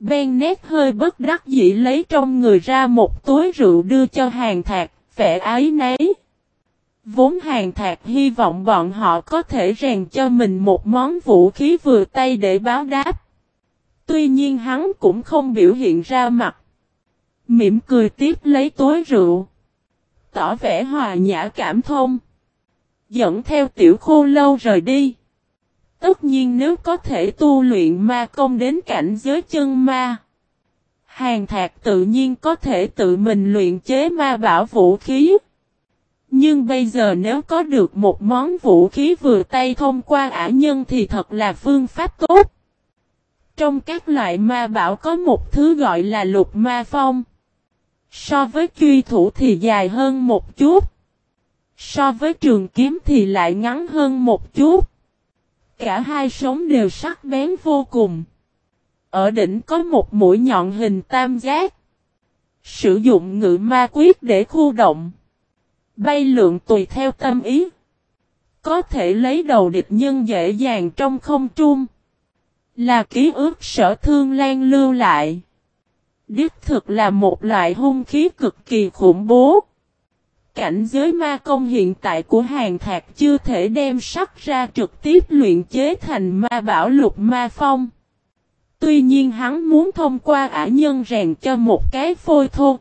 Bennett hơi bất đắc dĩ lấy trong người ra một túi rượu đưa cho Hàn Thạc, vẻ áy náy. Vốn Hàn Thạc hy vọng bọn họ có thể rèn cho mình một món vũ khí vừa tay để báo đáp. Tuy nhiên hắn cũng không biểu hiện ra mặt. Mỉm cười tiếp lấy túi rượu. Tỏ vẻ hòa nhã cảm thông. Dẫn theo Tiểu Khô Lâu rời đi. Tất nhiên nếu có thể tu luyện ma công đến cảnh giới chân ma, Hàn Thạc tự nhiên có thể tự mình luyện chế ma bảo vũ khí. Nhưng bây giờ nếu có được một món vũ khí vừa tay thông qua ả nhân thì thật là phương pháp tốt. Trong các loại ma bảo có một thứ gọi là lục ma phong. So với truy thủ thì dài hơn một chút. So với trường kiếm thì lại ngắn hơn một chút. Cả hai sống đều sắc bén vô cùng. Ở đỉnh có một mũi nhọn hình tam giác. Sử dụng ngự ma quyết để khu động. Bay lượn tùy theo tâm ý. Có thể lấy đầu địch nhân dễ dàng trong không trung. Là ký ức Sở Thương Lan lưu lại. Đích thực là một loại hung khí cực kỳ khủng bố. Cảnh giới ma công hiện tại của Hàn Thạc chưa thể đem sắc ra trực tiếp luyện chế thành ma bảo lục ma phong. Tuy nhiên hắn muốn thông qua ả nhân rèn cho một cái phôi thô.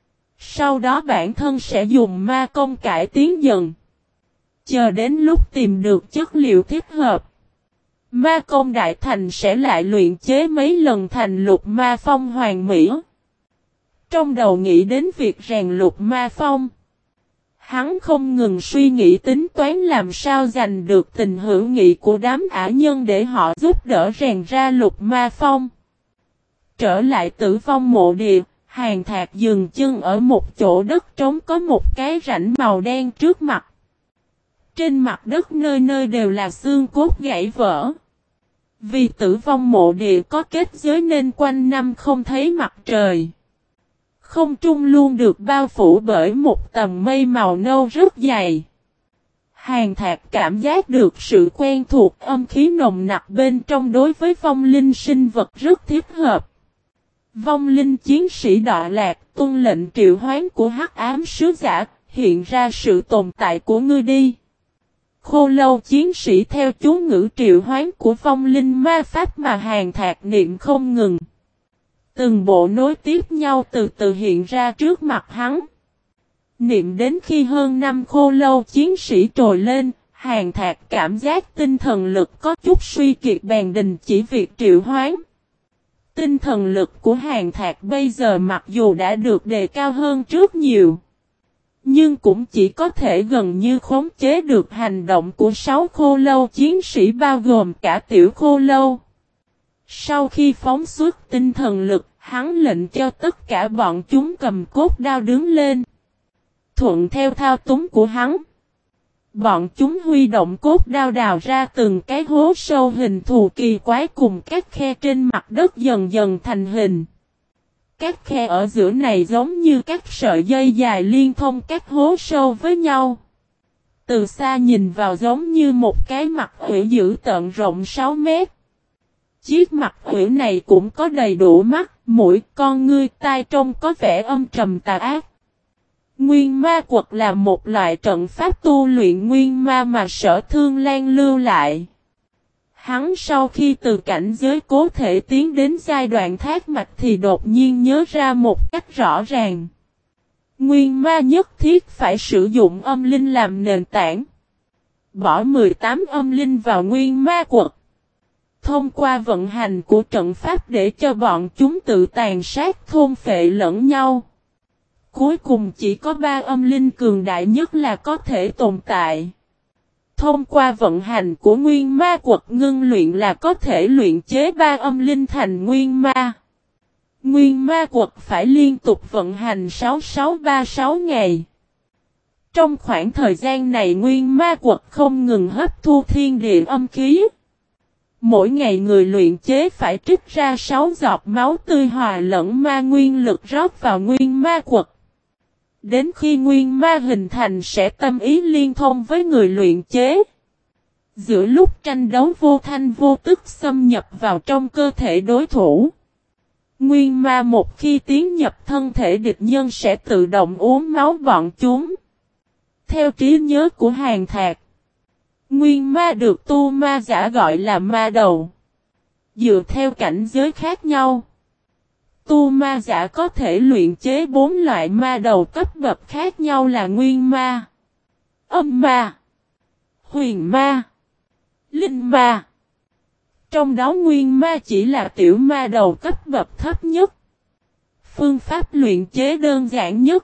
Sau đó bản thân sẽ dùng ma công cải tiến dần. Chờ đến lúc tìm được chất liệu thích hợp. Ma công đại thành sẽ lại luyện chế mấy lần thành lục ma phong hoàn mỹ. Trong đầu nghĩ đến việc rèn lục ma phong. Hắn không ngừng suy nghĩ tính toán làm sao giành được tình hữu nghị của đám ả nhân để họ giúp đỡ rèn ra lục ma phong. Trở lại Tử Vong Mộ Địa, Hàn Thạc dừng chân ở một chỗ đất trống có một cái rãnh màu đen trước mặt. Trên mặt đất nơi nơi đều là xương cốt gãy vỡ. Vì Tử Vong Mộ Địa có kết giới nên quanh năm không thấy mặt trời. Không trung luôn được bao phủ bởi một tầng mây màu nâu rất dày. Hàn Thạc cảm giác được sự quen thuộc âm khí nồng nặc bên trong đối với vong linh sinh vật rất thích hợp. Vong linh chiến sĩ Đọa Lạc tuân lệnh triệu hoán của Hắc Ám Sứ Giả, hiện ra sự tồn tại của ngươi đi. Khô Lâu chiến sĩ theo chú ngữ triệu hoán của vong linh ma pháp mà Hàn Thạc niệm không ngừng. Từng bộ nối tiếp nhau từ từ hiện ra trước mặt hắn. Niệm đến khi hơn 5 khô lâu chiến sĩ trồi lên, Hàn Thạc cảm giác tinh thần lực có chút suy kiệt bèn đình chỉ việc triệu hoán. Tinh thần lực của Hàn Thạc bây giờ mặc dù đã được đề cao hơn trước nhiều, nhưng cũng chỉ có thể gần như khống chế được hành động của 6 khô lâu chiến sĩ bao gồm cả Tiểu Khô Lâu. Sau khi phóng xuất tinh thần lực, hắn lệnh cho tất cả bọn chúng cầm cốt đao đứng lên. Thuận theo thao túng của hắn, bọn chúng huy động cốt đao đào ra từng cái hố sâu hình thù kỳ quái cùng các khe trên mặt đất dần dần thành hình. Các khe ở giữa này giống như các sợi dây dài liên thông các hố sâu với nhau. Từ xa nhìn vào giống như một cái mặt hủy dữ tợn rộng 6 mét. Chiếc mặt hủy này cũng có đầy đủ mắt, mũi, con ngươi, tai trông có vẻ âm trầm tà ác. Nguyên ma quật là một loại trận pháp tu luyện nguyên ma mà Sở Thương Lan lưu lại. Hắn sau khi từ cảnh giới cố thể tiến đến giai đoạn thác mạch thì đột nhiên nhớ ra một cách rõ ràng. Nguyên ma nhất thiết phải sử dụng âm linh làm nền tảng. Bỏ 18 âm linh vào nguyên ma quật. Thông qua vận hành của trận pháp để cho bọn chúng tự tàn sát thôn phệ lẫn nhau. Cuối cùng chỉ có 3 âm linh cường đại nhất là có thể tồn tại. Thông qua vận hành của nguyên ma quật ngưng luyện là có thể luyện chế 3 âm linh thành nguyên ma. Nguyên ma quật phải liên tục vận hành 6636 ngày. Trong khoảng thời gian này nguyên ma quật không ngừng hấp thu thiên địa âm khí. Mỗi ngày người luyện chế phải trích ra 6 giọt máu tươi hòa lẫn ma nguyên lực rót vào nguyên ma quật. Đến khi nguyên ma hình thành sẽ tâm ý liên thông với người luyện chế. Giữa lúc tranh đấu vô thanh vô tức xâm nhập vào trong cơ thể đối thủ. Nguyên ma một khi tiến nhập thân thể địch nhân sẽ tự động uống máu bọn chúng. Theo trí nhớ của Hàn Thạc, nguyên ma được tu ma giả gọi là ma đầu. Dựa theo cảnh giới khác nhau, tu ma giả có thể luyện chế 4 loại ma đầu cấp bậc khác nhau là nguyên ma, âm ma, huyền ma, linh ma. Trong đó nguyên ma chỉ là tiểu ma đầu cấp bậc thấp nhất. Phương pháp luyện chế đơn giản nhất.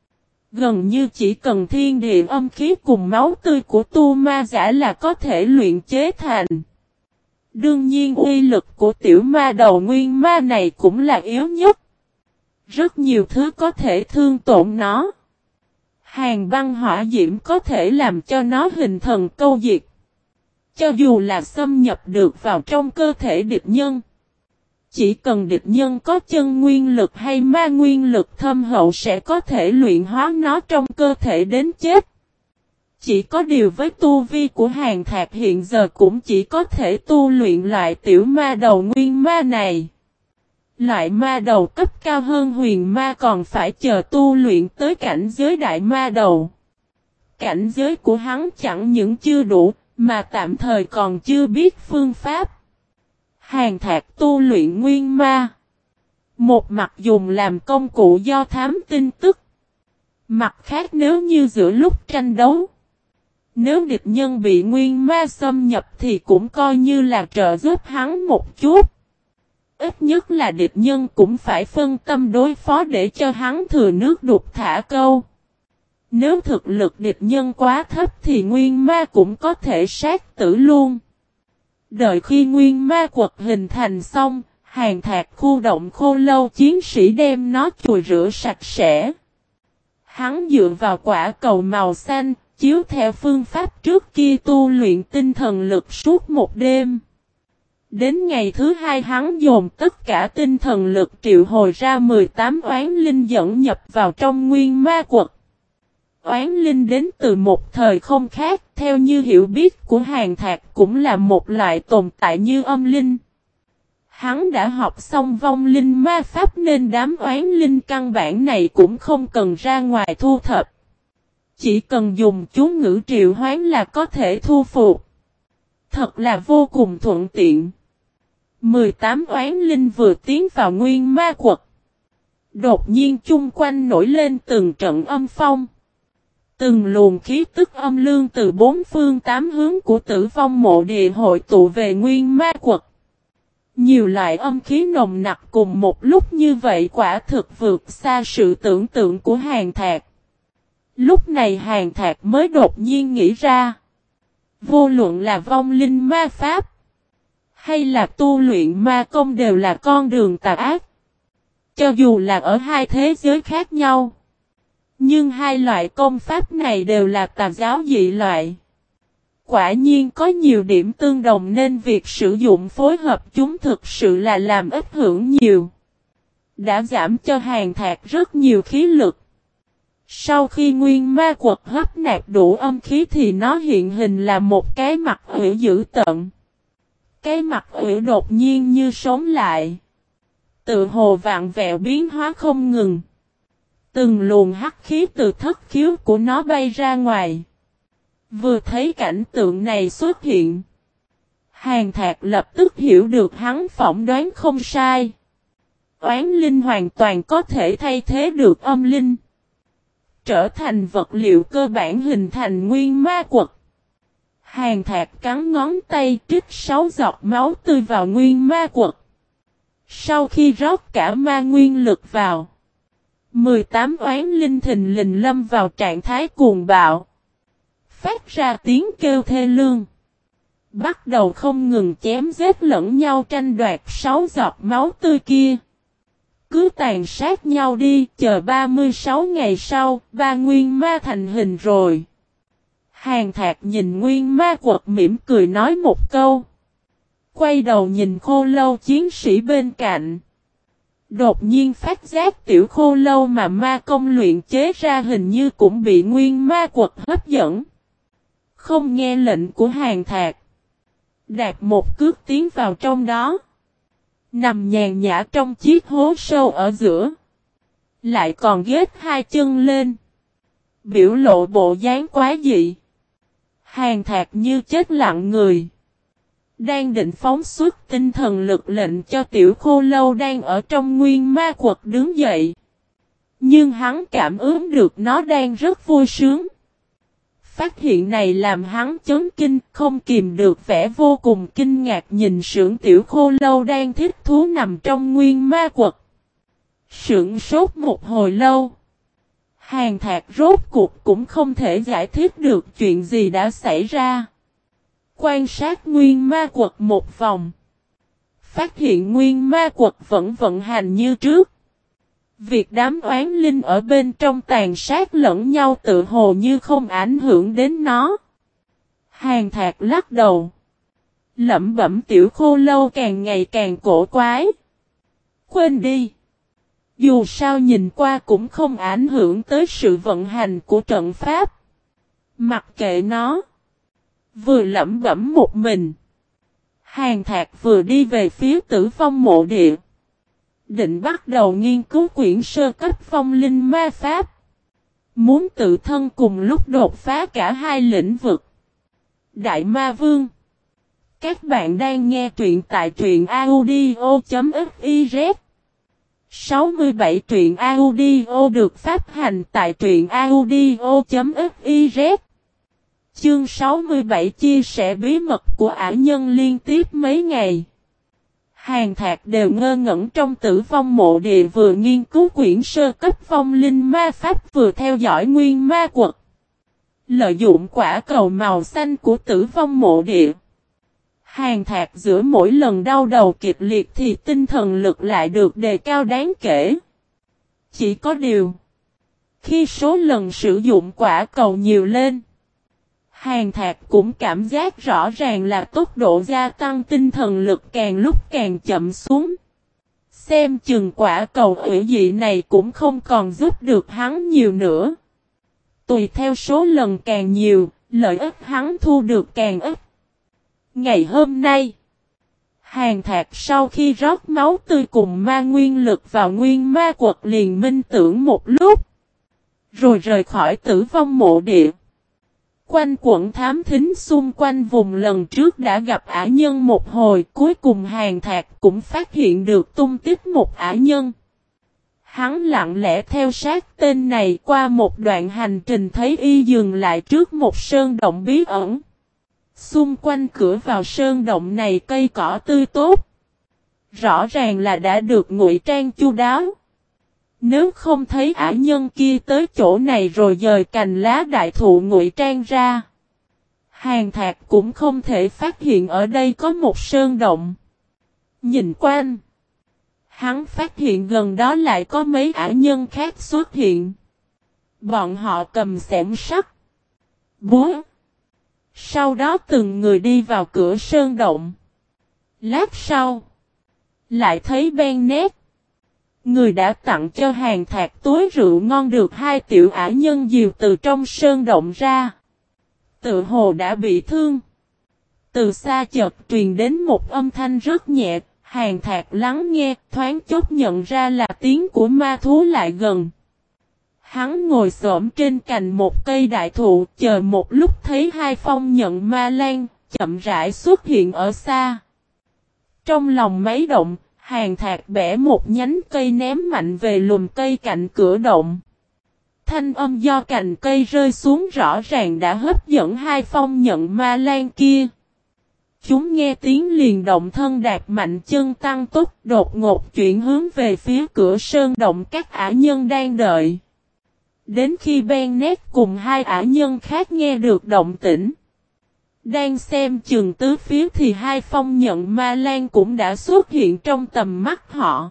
Gần như chỉ cần thiên địa âm khí cùng máu tươi của tu ma giả là có thể luyện chế thành. Đương nhiên uy lực của tiểu ma đầu nguyên ma này cũng là yếu nhất. Rất nhiều thứ có thể thương tổn nó. Hàn băng hỏa diễm có thể làm cho nó hình thần câu diệt. Cho dù là xâm nhập được vào trong cơ thể địch nhân. Chỉ cần địch nhân có chân nguyên lực hay ma nguyên lực thâm hậu sẽ có thể luyện hóa nó trong cơ thể đến chết. Chỉ có điều với tu vi của Hàn Thạc hiện giờ cũng chỉ có thể tu luyện loại tiểu ma đầu nguyên ma này. Loại ma đầu cấp cao hơn huyền ma còn phải chờ tu luyện tới cảnh giới đại ma đầu. Cảnh giới của hắn chẳng những chưa đủ, mà tạm thời còn chưa biết phương pháp. Hàn Thạc tu luyện nguyên ma. Một mặt dùng làm công cụ do thám tin tức. Mặt khác nếu như giữa lúc tranh đấu. Nếu địch nhân bị nguyên ma xâm nhập thì cũng coi như là trợ giúp hắn một chút. Ít nhất là địch nhân cũng phải phân tâm đối phó để cho hắn thừa nước đục thả câu. Nếu thực lực địch nhân quá thấp thì nguyên ma cũng có thể sát tử luôn. Đợi khi nguyên ma quật hình thành xong, Hàn Thạc khu động khô lâu chiến sĩ đem nó chùi rửa sạch sẽ. Hắn dựa vào quả cầu màu xanh, chiếu theo phương pháp trước kia tu luyện tinh thần lực suốt một đêm. Đến ngày thứ hai hắn dồn tất cả tinh thần lực triệu hồi ra 18 oán linh dẫn nhập vào trong nguyên ma quật. Oán linh đến từ một thời không khác, theo như hiểu biết của Hàn Thạc cũng là một loại tồn tại như âm linh. Hắn đã học xong vong linh ma pháp nên đám oán linh căn bản này cũng không cần ra ngoài thu thập. Chỉ cần dùng chú ngữ triệu hoán là có thể thu phục. Thật là vô cùng thuận tiện. 18 oán linh vừa tiến vào nguyên ma quật. Đột nhiên chung quanh nổi lên từng trận âm phong. Từng luồng khí tức âm lương từ bốn phương tám hướng của tử vong mộ địa hội tụ về nguyên ma quật. Nhiều loại âm khí nồng nặc cùng một lúc như vậy quả thực vượt xa sự tưởng tượng của Hàn Thạc. Lúc này Hàn Thạc mới đột nhiên nghĩ ra. Vô luận là vong linh ma pháp hay là tu luyện ma công đều là con đường tà ác. Cho dù là ở hai thế giới khác nhau. Nhưng hai loại công pháp này đều là tà giáo dị loại. Quả nhiên có nhiều điểm tương đồng nên việc sử dụng phối hợp chúng thực sự là làm ít hưởng nhiều. Đã giảm cho Hàn Thạc rất nhiều khí lực. Sau khi nguyên ma quật hấp nạp đủ âm khí thì nó hiện hình là một cái mặt ủy dữ tợn. Cái mặt ủy đột nhiên như sống lại. Tự hồ vạn vẹo biến hóa không ngừng. Từng luồng hắc khí từ thất khiếu của nó bay ra ngoài. Vừa thấy cảnh tượng này xuất hiện. Hàn Thạc lập tức hiểu được hắn phỏng đoán không sai. Oán linh hoàn toàn có thể thay thế được âm linh. Trở thành vật liệu cơ bản hình thành nguyên ma quật. Hàn Thạc cắn ngón tay trích 6 giọt máu tươi vào nguyên ma quật. Sau khi rót cả ma nguyên lực vào. 18 oán linh thình lình lâm vào trạng thái cuồng bạo. Phát ra tiếng kêu thê lương. Bắt đầu không ngừng chém giết lẫn nhau tranh đoạt 6 giọt máu tươi kia. Cứ tàn sát nhau đi, chờ 36 ngày sau, ba nguyên ma thành hình rồi. Hàn Thạc nhìn nguyên ma quật mỉm cười nói một câu. Quay đầu nhìn khô lâu chiến sĩ bên cạnh. Đột nhiên phát giác tiểu khô lâu mà ma công luyện chế ra hình như cũng bị nguyên ma quật hấp dẫn. Không nghe lệnh của Hàn Thạc. Đạt một cước tiến vào trong đó. Nằm nhàn nhã trong chiếc hố sâu ở giữa. Lại còn ghét hai chân lên. Biểu lộ bộ dáng quá dị. Hàn Thạc như chết lặng người. Đang định phóng xuất tinh thần lực lệnh cho tiểu khô lâu đang ở trong nguyên ma quật đứng dậy. Nhưng hắn cảm ứng được nó đang rất vui sướng. Phát hiện này làm hắn chấn kinh, không kìm được vẻ vô cùng kinh ngạc nhìn sưởng tiểu khô lâu đang thích thú nằm trong nguyên ma quật. Sửng sốt một hồi lâu. Hàn Thạc rốt cuộc cũng không thể giải thích được chuyện gì đã xảy ra. Quan sát nguyên ma quật một vòng. Phát hiện nguyên ma quật vẫn vận hành như trước. Việc đám oán linh ở bên trong tàn sát lẫn nhau tự hồ như không ảnh hưởng đến nó. Hàn Thạc lắc đầu. Lẩm bẩm tiểu khô lâu càng ngày càng cổ quái. Quên đi. Dù sao nhìn qua cũng không ảnh hưởng tới sự vận hành của trận pháp. Mặc kệ nó. Vừa lẩm bẩm một mình. Hàn Thạc vừa đi về phía Tử Vong Mộ Địa. Định bắt đầu nghiên cứu quyển sơ cấp phong linh ma pháp. Muốn tự thân cùng lúc đột phá cả hai lĩnh vực. Đại Ma Vương. Các bạn đang nghe truyện tại truyện audio.fiz. 67 truyện audio được phát hành tại truyện audio.fiz. Chương 67 chia sẻ bí mật của ả nhân liên tiếp mấy ngày. Hàn Thạc đều ngơ ngẩn trong Tử Vong Mộ Địa, vừa nghiên cứu quyển sơ cấp phong linh ma pháp vừa theo dõi nguyên ma quật. Lợi dụng quả cầu màu xanh của Tử Vong Mộ Địa. Hàn Thạc giữa mỗi lần đau đầu kịch liệt thì tinh thần lực lại được đề cao đáng kể. Chỉ có điều, khi số lần sử dụng quả cầu nhiều lên, Hàn Thạc cũng cảm giác rõ ràng là tốc độ gia tăng tinh thần lực càng lúc càng chậm xuống. Xem chừng quả cầu ủy dị này cũng không còn giúp được hắn nhiều nữa. Tùy theo số lần càng nhiều, lợi ích hắn thu được càng ít. Ngày hôm nay, Hàn Thạc sau khi rót máu tươi cùng ma nguyên lực vào nguyên ma quật liền minh tưởng một lúc. Rồi rời khỏi Tử Vong Mộ Địa. Quanh quẩn thám thính xung quanh vùng lần trước đã gặp ả nhân một hồi, cuối cùng Hàn Thạc cũng phát hiện được tung tích một ả nhân. Hắn lặng lẽ theo sát tên này qua một đoạn hành trình, thấy y dừng lại trước một sơn động bí ẩn. Xung quanh cửa vào sơn động này cây cỏ tươi tốt. Rõ ràng là đã được ngụy trang chu đáo. Nếu không thấy ả nhân kia tới chỗ này rồi dời cành lá đại thụ ngụy trang ra, Hàn Thạc cũng không thể phát hiện ở đây có một sơn động. Nhìn quanh, hắn phát hiện gần đó lại có mấy ả nhân khác xuất hiện. Bọn họ cầm xẻng sắt, búa. Sau đó từng người đi vào cửa sơn động. Lát sau, lại thấy Bennett, người đã tặng cho Hàn Thạc túi rượu ngon, được hai tiểu ả nhân dìu từ trong sơn động ra. Tự hồ đã bị thương. Từ xa chợt truyền đến một âm thanh rất nhẹ, Hàn Thạc lắng nghe, thoáng chốc nhận ra là tiếng của ma thú lại gần. Hắn ngồi xổm trên cành một cây đại thụ, chờ một lúc thấy hai phong nhận ma lan, chậm rãi xuất hiện ở xa. Trong lòng mấy động, Hàn Thạc bẻ một nhánh cây ném mạnh về lùm cây cạnh cửa động. Thanh âm do cành cây rơi xuống rõ ràng đã hấp dẫn hai phong nhận ma lan kia. Chúng nghe tiếng liền động thân đạp mạnh chân tăng tốc, đột ngột chuyển hướng về phía cửa sơn động các ả nhân đang đợi. Đến khi Bennett cùng hai ả nhân khác nghe được động tĩnh, đang xem chừng tứ phía thì hai phong nhận ma lan cũng đã xuất hiện trong tầm mắt họ.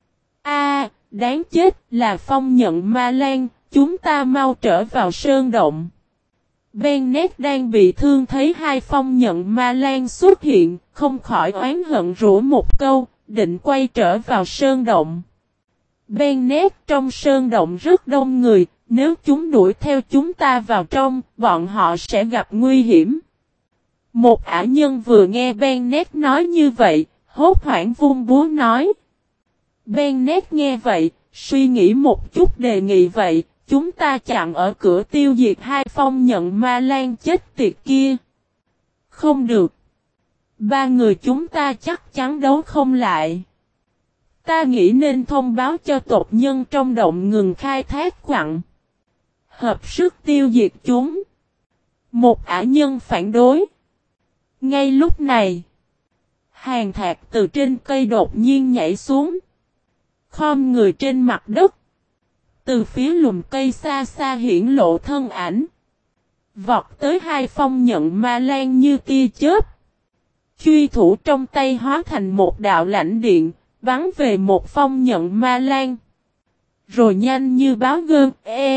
Đáng chết, là phong nhận ma lan, chúng ta mau trở vào sơn động. Bennett đang bị thương thấy hai phong nhận ma lan xuất hiện, không khỏi oán hận rủa một câu, định quay trở vào sơn động. Bennett, trong sơn động rất đông người, nếu chúng đuổi theo chúng ta vào trong, bọn họ sẽ gặp nguy hiểm. Một ả nhân vừa nghe Bennett nói như vậy, Hốt hoảng vung búa nói. Bennett nghe vậy, suy nghĩ một chút đề nghị vậy, chúng ta chặn ở cửa tiêu diệt hai phong nhận ma lan chết tiệt kia. Không được. Ba người chúng ta chắc chắn đấu không lại. Ta nghĩ nên thông báo cho tộc nhân trong động ngừng khai thác quặng. Hợp sức tiêu diệt chúng. Một ả nhân phản đối. Ngay lúc này, Hàn Thạc từ trên cây đột nhiên nhảy xuống. Khom người trên mặt đất. Từ phía lùm cây xa xa hiển lộ thân ảnh. Vọt tới hai phong nhận ma lan như tia chớp. Truy thủ trong tay hóa thành một đạo lãnh điện, bắn về một phong nhận ma lan. Rồi nhanh như báo gơn,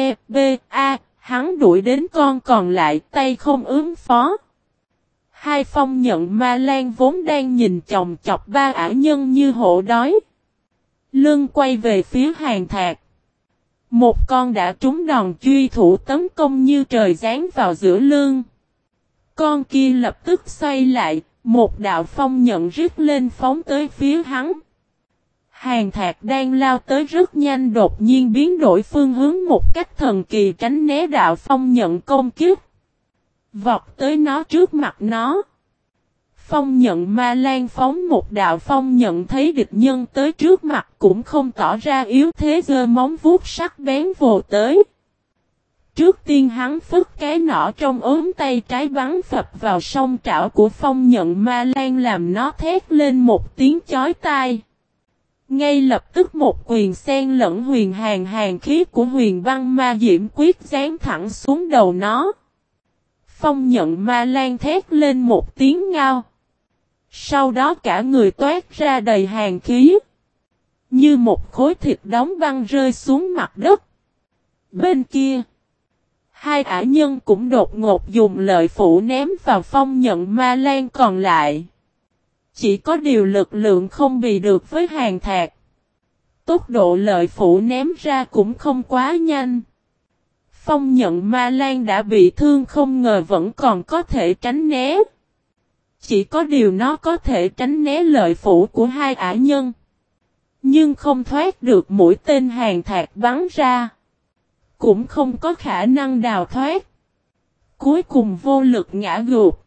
hắn đuổi đến con còn lại, tay không ứng phó. Hai phong nhận ma lan vốn đang nhìn chòng chọc ba ả nhân như hổ đói. Lưng quay về phía Hàn Thạc. Một con đã trúng đòn truy thủ tấn công như trời giáng vào giữa lưng. Con kia lập tức xoay lại, một đạo phong nhận rít lên phóng tới phía hắn. Hàn Thạc đang lao tới rất nhanh đột nhiên biến đổi phương hướng một cách thần kỳ tránh né đạo phong nhận công kích. Vọt tới nó trước mặt nó. Phong nhận ma lan phóng một đạo phong nhận thấy địch nhân tới trước mặt cũng không tỏ ra yếu thế giơ móng vuốt sắc bén vồ tới. Trước tiên hắn phất cái nỏ trong ốm tay trái bắn phập vào song trảo của phong nhận ma lan làm nó thét lên một tiếng chói tai. Ngay lập tức một quyền xen lẫn huyền hàn khí của huyền băng ma diễm quyết giáng thẳng xuống đầu nó. Phong nhận ma lan thét lên một tiếng ngao. Sau đó cả người toát ra đầy hàn khí. Như một khối thịt đóng băng rơi xuống mặt đất. Bên kia, hai ả nhân cũng đột ngột dùng lợi phủ ném vào phong nhận ma lan còn lại. Chỉ có điều lực lượng không bì được với Hàn Thạc. Tốc độ lợi phủ ném ra cũng không quá nhanh. Phong nhận ma lan đã bị thương không ngờ vẫn còn có thể tránh né. Chỉ có điều nó có thể tránh né lợi phủ của hai ả nhân. Nhưng không thoát được mũi tên Hàn Thạc bắn ra. Cũng không có khả năng đào thoát. Cuối cùng vô lực ngã gục.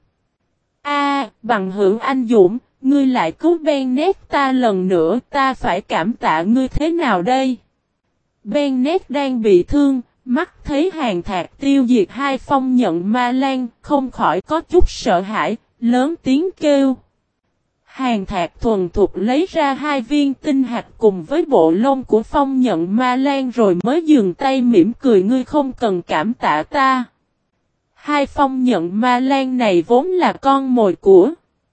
Bằng hữu anh dũng, ngươi lại cứu Bennett ta lần nữa, ta phải cảm tạ ngươi thế nào đây? Bennett đang bị thương, mắt thấy Hàn Thạc tiêu diệt hai phong nhận ma lan, không khỏi có chút sợ hãi, lớn tiếng kêu. Hàn Thạc thuần thục lấy ra hai viên tinh hạt cùng với bộ lông của phong nhận ma lan rồi mới dừng tay mỉm cười, ngươi không cần cảm tạ ta. Hai phong nhận ma lan này vốn là con mồi của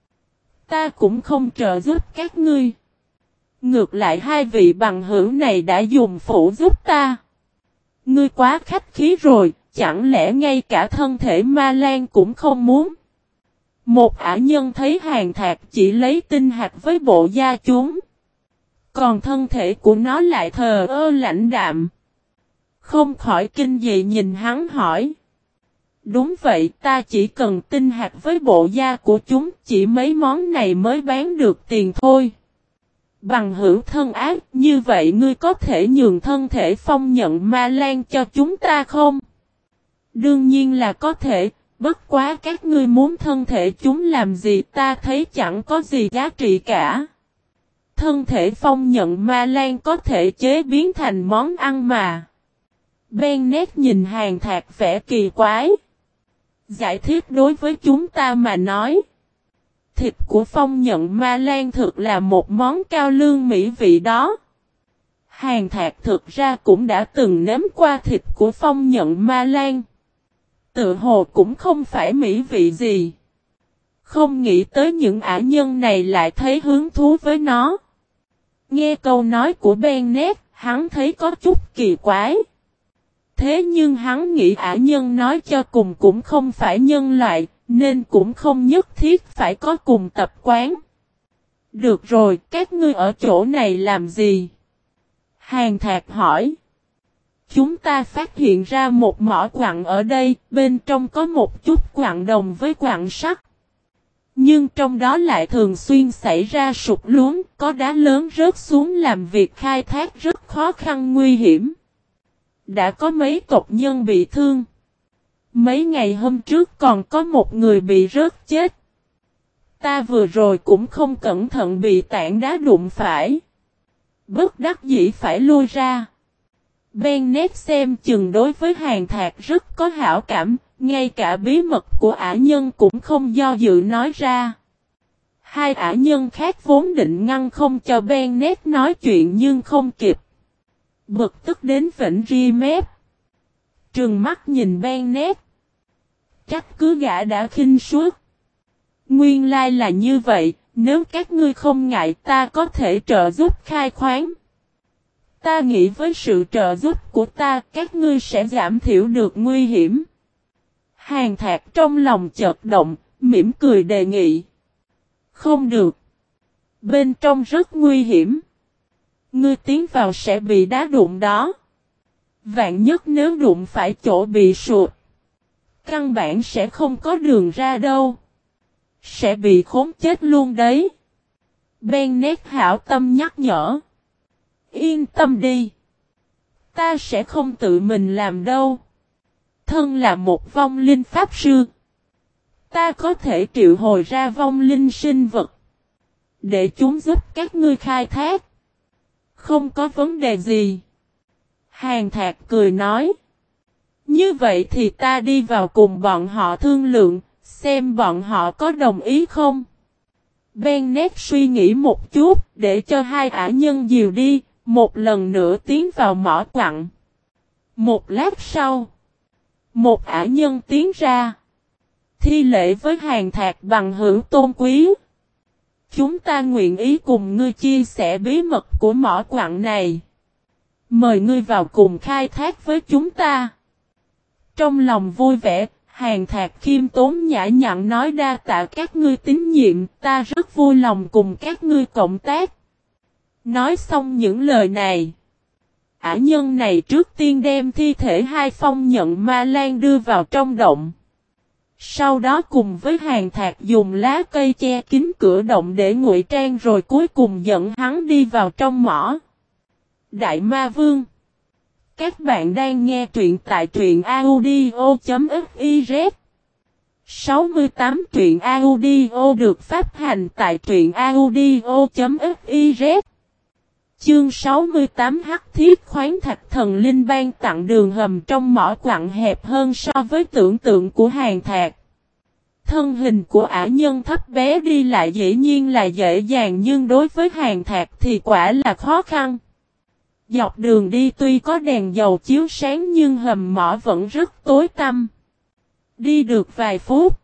ta cũng không trợ giúp các ngươi. Ngược lại hai vị bằng hữu này đã dùng phủ giúp ta. Ngươi quá khách khí rồi, chẳng lẽ ngay cả thân thể ma lan cũng không muốn? Một ả nhân thấy Hàn Thạc chỉ lấy tinh hạt với bộ da chúng. Còn thân thể của nó lại thờ ơ lãnh đạm. Không khỏi kinh dị nhìn hắn hỏi. Đúng vậy, ta chỉ cần tinh hạt với bộ da của chúng, chỉ mấy món này mới bán được tiền thôi. Bằng hữu thân ác, như vậy ngươi có thể nhường thân thể phong nhận ma lan cho chúng ta không? Đương nhiên là có thể, bất quá các ngươi muốn thân thể chúng làm gì ta thấy chẳng có gì giá trị cả. Thân thể phong nhận ma lan có thể chế biến thành món ăn mà. Bennett nhìn Hàn Thạc vẻ kỳ quái. Giải thích đối với chúng ta mà nói. Thịt của phong nhận ma lan thực là một món cao lương mỹ vị đó. Hàn Thạc thực ra cũng đã từng nếm qua thịt của phong nhận ma lan. Tự hồ cũng không phải mỹ vị gì. Không nghĩ tới những ả nhân này lại thấy hứng thú với nó. Nghe câu nói của Bennett, hắn thấy có chút kỳ quái. Thế nhưng hắn nghĩ ả nhân nói cho cùng cũng không phải nhân loại, nên cũng không nhất thiết phải có cùng tập quán. Được rồi, các ngươi ở chỗ này làm gì? Hàn Thạc hỏi. Chúng ta phát hiện ra một mỏ quặng ở đây, bên trong có một chút quặng đồng với quặng sắt. Nhưng trong đó lại thường xuyên xảy ra sụt lún, có đá lớn rớt xuống làm việc khai thác rất khó khăn nguy hiểm. Đã có mấy tộc nhân bị thương. Mấy ngày hôm trước còn có một người bị rớt chết. Ta vừa rồi cũng không cẩn thận bị tảng đá đụng phải. Bất đắc dĩ phải lui ra. Bennett xem chừng đối với Hàn Thạc rất có hảo cảm, ngay cả bí mật của ả nhân cũng không do dự nói ra. Hai ả nhân khác vốn định ngăn không cho Bennett nói chuyện nhưng không kịp. Bực tức đến vểnh ri mép. Trừng mắt nhìn Bennett. Trách cứ gã đã khinh suốt. Nguyên lai là như vậy, nếu các ngươi không ngại ta có thể trợ giúp khai khoáng. Ta nghĩ với sự trợ giúp của ta các ngươi sẽ giảm thiểu được nguy hiểm. Hàn Thạc trong lòng chợt động, mỉm cười đề nghị. Không được. Bên trong rất nguy hiểm. Ngươi tiến vào sẽ bị đá đụng đó. Vạn nhất nếu đụng phải chỗ bị sụt. Căn bản sẽ không có đường ra đâu. Sẽ bị khốn chết luôn đấy. Bennett hảo tâm nhắc nhở. Yên tâm đi. Ta sẽ không tự mình làm đâu. Thân là một vong linh pháp sư. Ta có thể triệu hồi ra vong linh sinh vật. Để chúng giúp các ngươi khai thác. Không có vấn đề gì. Hàn Thạc cười nói. Như vậy thì ta đi vào cùng bọn họ thương lượng. Xem bọn họ có đồng ý không? Bennett suy nghĩ một chút để cho hai ả nhân dìu đi. Một lần nữa tiến vào mỏ quặng. Một lát sau. Một ả nhân tiến ra. Thi lễ với Hàn Thạc bằng hữu tôn quý. Chúng ta nguyện ý cùng ngươi chia sẻ bí mật của mỏ quặng này. Mời ngươi vào cùng khai thác với chúng ta. Trong lòng vui vẻ, Hàn Thạc khiêm tốn nhã nhặn nói đa tạ các ngươi tín nhiệm, ta rất vui lòng cùng các ngươi cộng tác. Nói xong những lời này. Ả nhân này trước tiên đem thi thể hai phong nhận ma lan đưa vào trong động. Sau đó cùng với Hàn Thạc dùng lá cây che kín cửa động để ngụy trang rồi cuối cùng dẫn hắn đi vào trong mỏ. Đại Ma Vương. Các bạn đang nghe truyện tại truyện audio.fiz 68 truyện audio được phát hành tại truyện audio.fiz. Chương 68 Hắc Thiết Khoáng Thạch Thần Linh ban tặng đường hầm trong mỏ quặng hẹp hơn so với tưởng tượng của Hàn Thạc. Thân hình của ả nhân thấp bé đi lại dĩ nhiên là dễ dàng nhưng đối với Hàn Thạc thì quả là khó khăn. Dọc đường đi tuy có đèn dầu chiếu sáng nhưng hầm mỏ vẫn rất tối tăm. Đi được vài phút.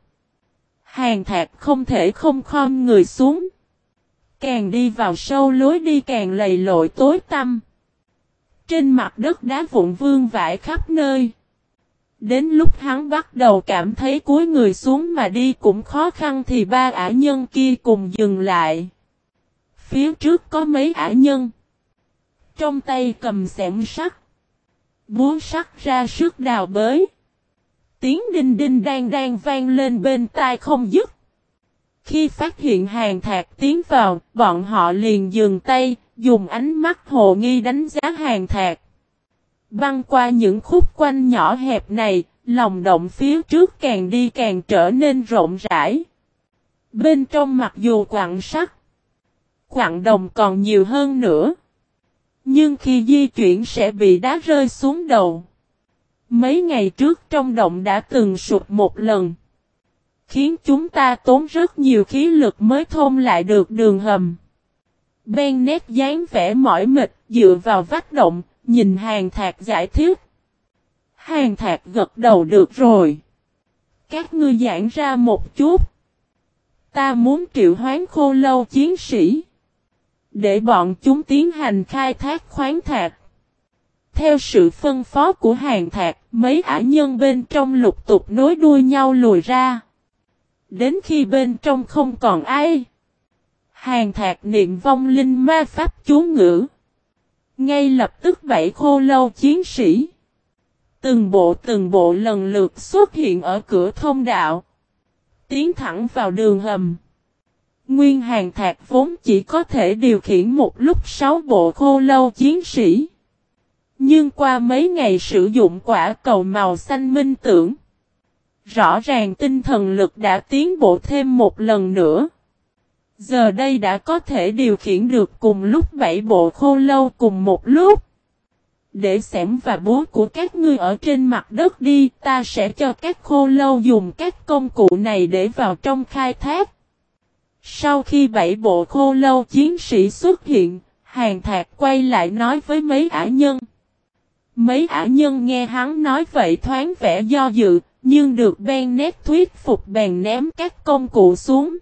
Hàn Thạc không thể không khom người xuống. Càng đi vào sâu lối đi càng lầy lội tối tăm. Trên mặt đất đá vụn vương vãi khắp nơi. Đến lúc hắn bắt đầu cảm thấy cúi người xuống mà đi cũng khó khăn thì ba ả nhân kia cùng dừng lại. Phía trước có mấy ả nhân. Trong tay cầm xẻng sắt. Búa sắt ra sức đào bới. Tiếng đinh đinh đang vang lên bên tai không dứt. Khi phát hiện Hàn Thạc tiến vào, bọn họ liền dừng tay, dùng ánh mắt hồ nghi đánh giá Hàn Thạc. Băng qua những khúc quanh nhỏ hẹp này, lòng động phía trước càng đi càng trở nên rộng rãi. Bên trong mặc dù quặng sắt, quặng đồng còn nhiều hơn nữa. Nhưng khi di chuyển sẽ bị đá rơi xuống đầu. Mấy ngày trước trong động đã từng sụp một lần. Khiến chúng ta tốn rất nhiều khí lực mới thông lại được đường hầm. Bennett dáng vẻ mỏi mệt dựa vào vách động, nhìn Hàn Thạc giải thích. Hàn Thạc gật đầu được rồi. Các ngươi giãn ra một chút. Ta muốn triệu hoán khô lâu chiến sĩ. Để bọn chúng tiến hành khai thác khoáng thạch. Theo sự phân phó của Hàn Thạc, mấy ả nhân bên trong lục tục nối đuôi nhau lùi ra. Đến khi bên trong không còn ai. Hàn Thạc niệm vong linh ma pháp chú ngữ. Ngay lập tức 7 khô lâu chiến sĩ. Từng bộ lần lượt xuất hiện ở cửa thông đạo. tiến thẳng vào đường hầm. Nguyên Hàng Thạc vốn chỉ có thể điều khiển một lúc 6 bộ khô lâu chiến sĩ. Nhưng qua mấy ngày sử dụng quả cầu màu xanh minh tưởng, rõ ràng tinh thần lực đã tiến bộ thêm một lần nữa. Giờ đây đã có thể điều khiển được cùng lúc 7 bộ khô lâu cùng một lúc. Để xẻm và búa của các ngươi ở trên mặt đất đi, ta sẽ cho các khô lâu dùng các công cụ này để vào trong khai thác. Sau khi 7 bộ khô lâu chiến sĩ xuất hiện, Hàng Thạc quay lại nói với mấy ả nhân. Mấy ả nhân nghe hắn nói vậy thoáng vẻ do dự, nhưng được Bennett thuyết phục bèn ném các công cụ xuống.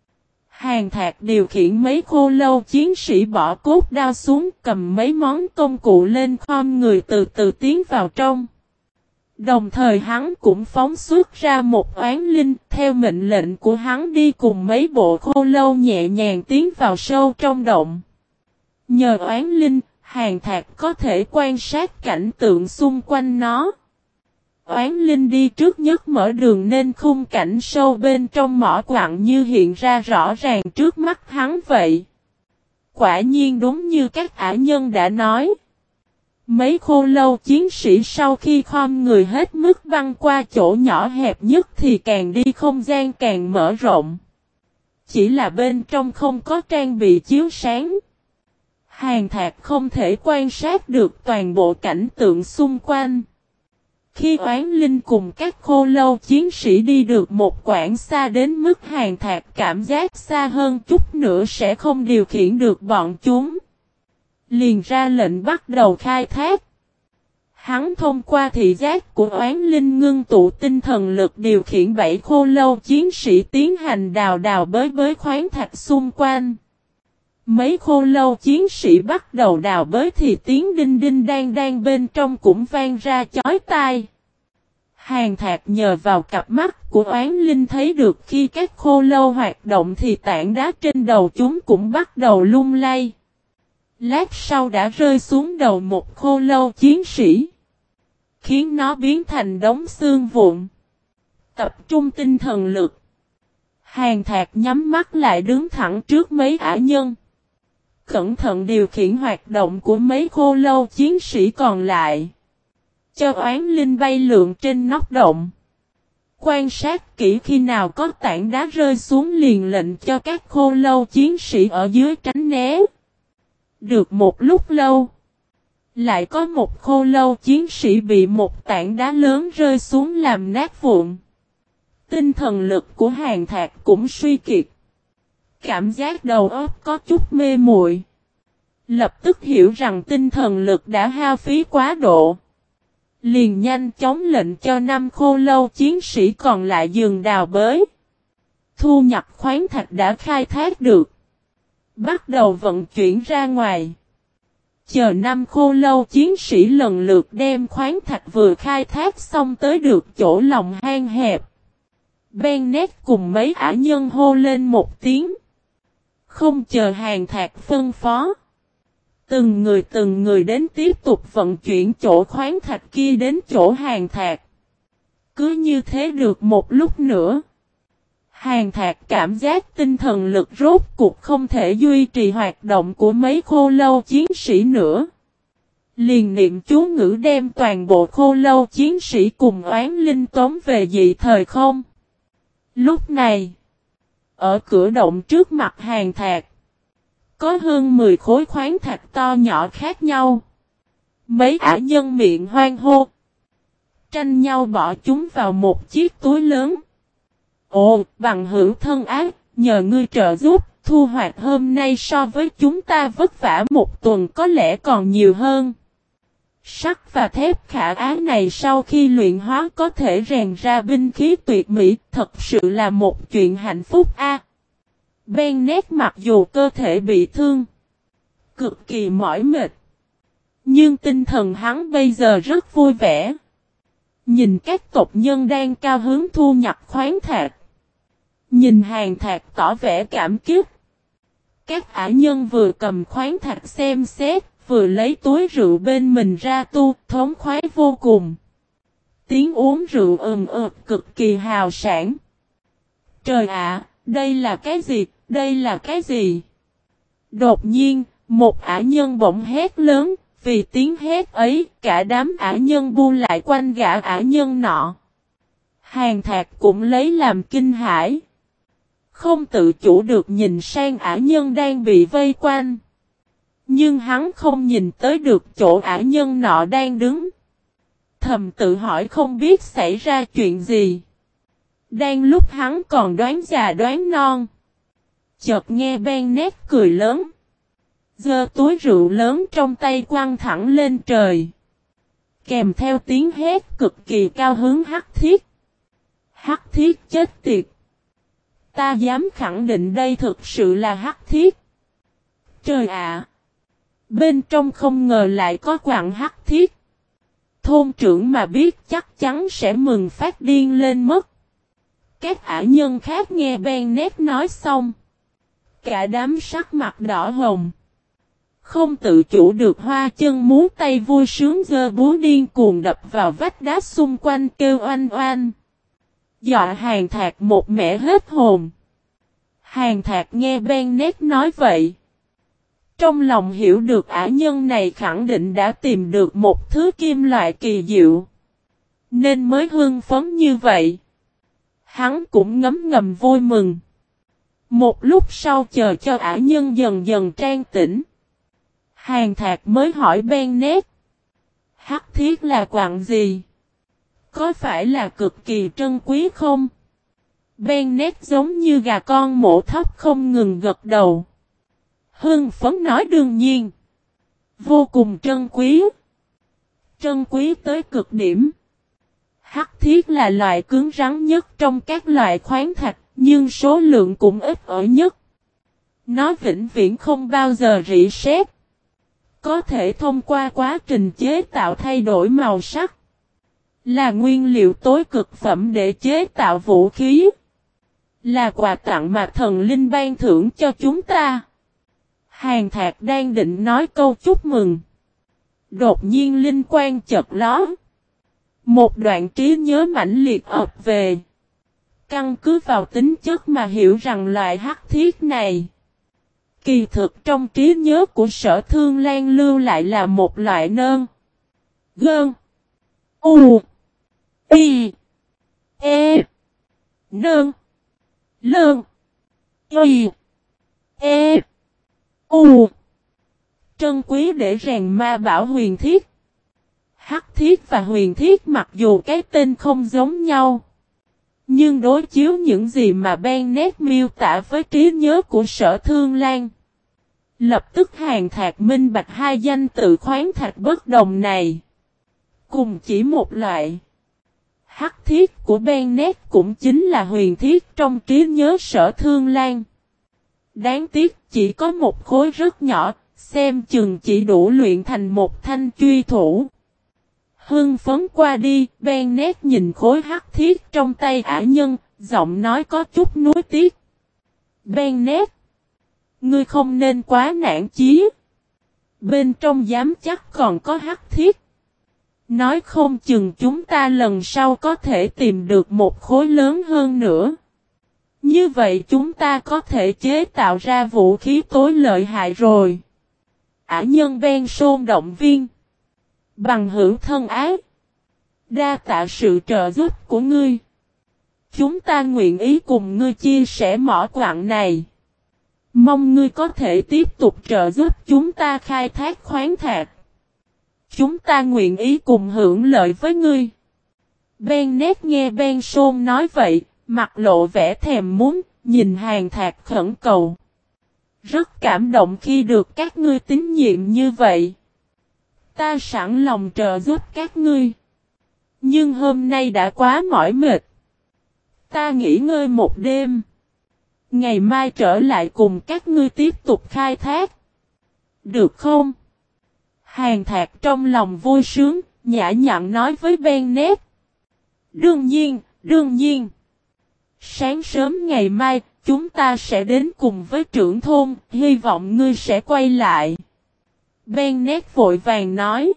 Hàng Thạc điều khiển mấy khô lâu chiến sĩ bỏ cốt đao xuống, cầm mấy món công cụ lên khom người từ từ tiến vào trong. Đồng thời hắn cũng phóng xuất ra một oán linh, theo mệnh lệnh của hắn đi cùng mấy bộ khô lâu nhẹ nhàng tiến vào sâu trong động. Nhờ oán linh, Hàng Thạc có thể quan sát cảnh tượng xung quanh nó. Oán linh đi trước nhất mở đường nên khung cảnh sâu bên trong mỏ quặng như hiện ra rõ ràng trước mắt hắn vậy. Quả nhiên đúng như các ả nhân đã nói. Mấy khô lâu chiến sĩ sau khi khom người hết mức băng qua chỗ nhỏ hẹp nhất thì càng đi không gian càng mở rộng. Chỉ là bên trong không có trang bị chiếu sáng. Hàng Thạc không thể quan sát được toàn bộ cảnh tượng xung quanh. Khi oán linh cùng các khô lâu chiến sĩ đi được một quãng xa đến mức Hàng Thạc cảm giác xa hơn chút nữa sẽ không điều khiển được bọn chúng, liền ra lệnh bắt đầu khai thác. Hắn thông qua thị giác của oán linh ngưng tụ tinh thần lực điều khiển 7 khô lâu chiến sĩ tiến hành đào bới khoáng thạch xung quanh. Mấy khô lâu chiến sĩ bắt đầu đào bới thì tiếng đinh đinh đang bên trong cũng vang ra chói tai. Hàng Thạc nhờ vào cặp mắt của oán linh thấy được khi các khô lâu hoạt động thì tảng đá trên đầu chúng cũng bắt đầu lung lay. Lát sau đã rơi xuống đầu một khô lâu chiến sĩ, khiến nó biến thành đống xương vụn. Tập trung tinh thần lực, Hàng Thạc nhắm mắt lại đứng thẳng trước mấy ả nhân, cẩn thận điều khiển hoạt động của mấy khô lâu chiến sĩ còn lại. Cho oán linh bay lượn trên nóc động. Quan sát kỹ khi nào có tảng đá rơi xuống liền lệnh cho các khô lâu chiến sĩ ở dưới tránh né. Được một lúc lâu, lại có một khô lâu chiến sĩ bị một tảng đá lớn rơi xuống làm nát vụn. Tinh thần lực của Hàng Thạc cũng suy kiệt. Cảm giác đầu óc có chút mê muội. Lập tức hiểu rằng tinh thần lực đã hao phí quá độ. Liền nhanh chóng lệnh cho 5 khô lâu chiến sĩ còn lại dừng đào bới. Thu nhập khoáng thạch đã khai thác được. Bắt đầu vận chuyển ra ngoài. Chờ 5 khô lâu chiến sĩ lần lượt đem khoáng thạch vừa khai thác xong tới được chỗ lòng hang hẹp. Bennett cùng mấy ả nhân hô lên một tiếng. Không chờ Hàng Thạc phân phó. Từng người đến tiếp tục vận chuyển chỗ khoáng thạch kia đến chỗ Hàng Thạc. Cứ như thế được một lúc nữa. Hàng Thạc cảm giác tinh thần lực rốt cuộc không thể duy trì hoạt động của mấy khô lâu chiến sĩ nữa. Liền niệm chú ngữ đem toàn bộ khô lâu chiến sĩ cùng oán linh tống về dị thời không. Lúc này, ở cửa động trước mặt Hàng Thạc, có hơn 10 khối khoáng thạch to nhỏ khác nhau. Mấy ả nhân miệng hoang hô, tranh nhau bỏ chúng vào một chiếc túi lớn. Ồ, bằng hữu thân ác, nhờ ngươi trợ giúp, thu hoạch hôm nay so với chúng ta vất vả một tuần có lẽ còn nhiều hơn. Sắt và thép khả ái này sau khi luyện hóa có thể rèn ra binh khí tuyệt mỹ, thật sự là một chuyện hạnh phúc a. Bennett mặc dù cơ thể bị thương, cực kỳ mỏi mệt, nhưng tinh thần hắn bây giờ rất vui vẻ. Nhìn các tộc nhân đang cao hứng thu nhập khoáng thạch, nhìn Hàng Thạc tỏ vẻ cảm kích. Các ả nhân vừa cầm khoáng thạch xem xét, vừa lấy túi rượu bên mình ra tu, thống khoái vô cùng. Tiếng uống rượu cực kỳ hào sảng. Trời ạ, đây là cái gì, đây là cái gì? Đột nhiên, một ả nhân bỗng hét lớn, vì tiếng hét ấy, cả đám ả nhân bu lại quanh gã ả nhân nọ. Hàn Thạc cũng lấy làm kinh hãi. Không tự chủ được nhìn sang ả nhân đang bị vây quanh. Nhưng hắn không nhìn tới được chỗ ả nhân nọ đang đứng. Thầm tự hỏi không biết xảy ra chuyện gì. Đang lúc hắn còn đoán già đoán non. Chợt nghe Bennett cười lớn. Giơ túi rượu lớn trong tay quăng thẳng lên trời. Kèm theo tiếng hét cực kỳ cao hứng hắc thiết. Hắc thiết chết tiệt. Ta dám khẳng định đây thực sự là hắc thiết. Trời ạ! Bên trong không ngờ lại có quặng hắc thiết. Thôn trưởng mà biết chắc chắn sẽ mừng phát điên lên mất. Các ả nhân khác nghe Bennett nói xong. Cả đám sắc mặt đỏ hồng. Không tự chủ được hoa chân múa tay vui sướng giơ búa điên cuồng đập vào vách đá xung quanh kêu oanh oanh. Dọa Hàn Thạc một mẻ hết hồn. Hàn Thạc nghe Bennett nói vậy. Trong lòng hiểu được ả nhân này khẳng định đã tìm được một thứ kim loại kỳ diệu. Nên mới hưng phấn như vậy. Hắn cũng ngấm ngầm vui mừng. Một lúc sau chờ cho ả nhân dần dần trang tĩnh. Hàn Thạc mới hỏi Bennett. Hắc thiết là quặng gì? Có phải là cực kỳ trân quý không? Bennett giống như gà con mổ thóc không ngừng gật đầu. Hưng phấn nói đương nhiên. Vô cùng trân quý. Trân quý tới cực điểm. Hắc thiết là loại cứng rắn nhất trong các loại khoáng thạch, nhưng số lượng cũng ít ở nhất. Nó vĩnh viễn không bao giờ rỉ sét. Có thể thông qua quá trình chế tạo thay đổi màu sắc. Là nguyên liệu tối cực phẩm để chế tạo vũ khí. Là quà tặng mà thần linh ban thưởng cho chúng ta. Hàn Thạc đang định nói câu chúc mừng. Đột nhiên linh quang chợt lóe. Một đoạn trí nhớ mãnh liệt ập về. Căn cứ vào tính chất mà hiểu rằng loại hắc thiết này. Kỳ thực trong trí nhớ của Sở Thương Lan lưu lại là một loại nơn. Gơn. U. Y. E. Nơn. Lơn. Y. E. U. Trân quý để rèn ma bảo huyền thiết. Hắc thiết và huyền thiết mặc dù cái tên không giống nhau. Nhưng đối chiếu những gì mà Bennett miêu tả với trí nhớ của Sở Thương Lan. Lập tức Hàn Thạc minh bạch hai danh tự khoáng thạch bất đồng này. Cùng chỉ một loại. Hắc thiết của Bennett cũng chính là huyền thiết trong trí nhớ Sở Thương Lan. Đáng tiếc chỉ có một khối rất nhỏ, xem chừng chỉ đủ luyện thành một thanh truy thủ. Hưng phấn qua đi, Bennett nhìn khối hắc thiết trong tay ả nhân, giọng nói có chút nuối tiếc. Bennett, ngươi không nên quá nản chí. Bên trong dám chắc còn có hắc thiết. Nói không chừng chúng ta lần sau có thể tìm được một khối lớn hơn nữa. Như vậy chúng ta có thể chế tạo ra vũ khí tối lợi hại rồi. Ả nhân Ben Sôn động viên. Bằng hữu thân ái. Đa tạ sự trợ giúp của ngươi. Chúng ta nguyện ý cùng ngươi chia sẻ mỏ quặng này. Mong ngươi có thể tiếp tục trợ giúp chúng ta khai thác khoáng thạch. Chúng ta nguyện ý cùng hưởng lợi với ngươi. Bennett nghe Ben Sôn nói vậy, mặt lộ vẻ thèm muốn, nhìn Hàn Thạc khẩn cầu. Rất cảm động khi được các ngươi tín nhiệm như vậy. Ta sẵn lòng trợ giúp các ngươi. Nhưng hôm nay đã quá mỏi mệt. Ta nghỉ ngơi một đêm. Ngày mai trở lại cùng các ngươi tiếp tục khai thác. Được không? Hàn Thạc trong lòng vui sướng, nhã nhặn nói với Bennett. Đương nhiên, đương nhiên. Sáng sớm ngày mai, chúng ta sẽ đến cùng với trưởng thôn, hy vọng ngươi sẽ quay lại. Bennett vội vàng nói.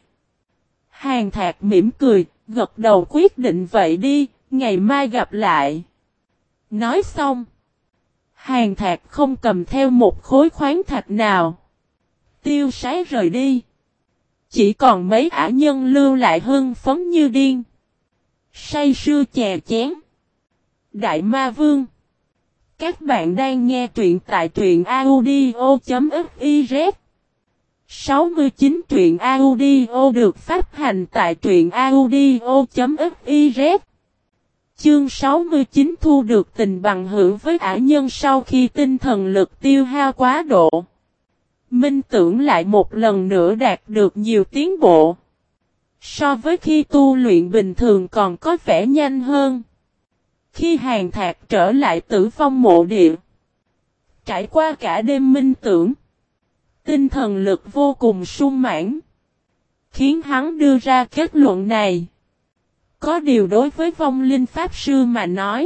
Hàn Thạc mỉm cười, gật đầu quyết định vậy đi, ngày mai gặp lại. Nói xong, Hàn Thạc không cầm theo một khối khoáng thạch nào. Tiêu sái rời đi. Chỉ còn mấy ả nhân lưu lại hưng phấn như điên. Say sưa chè chén. Đại Ma Vương. Các bạn đang nghe truyện tại truyện audio.fiz. 69 truyện audio được phát hành tại truyện audio.fiz. Chương 69 thu được tình bằng hữu với ả nhân sau khi tinh thần lực tiêu hao quá độ. Minh tưởng lại một lần nữa đạt được nhiều tiến bộ. So với khi tu luyện bình thường còn có vẻ nhanh hơn. Khi Hàn Thạc trở lại Tử Vong mộ địa. Trải qua cả đêm minh tưởng. Tinh thần lực vô cùng sung mãn. Khiến hắn đưa ra kết luận này. Có điều đối với vong linh pháp sư mà nói.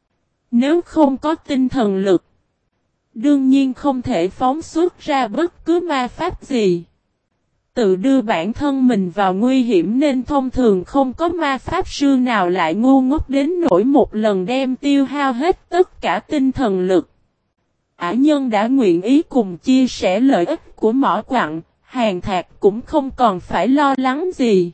Nếu không có tinh thần lực. Đương nhiên không thể phóng xuất ra bất cứ ma pháp gì. Tự đưa bản thân mình vào nguy hiểm nên thông thường không có ma pháp sư nào lại ngu ngốc đến nỗi một lần đem tiêu hao hết tất cả tinh thần lực. Ả nhân đã nguyện ý cùng chia sẻ lợi ích của mỏ quặng, Hàn Thạc cũng không còn phải lo lắng gì.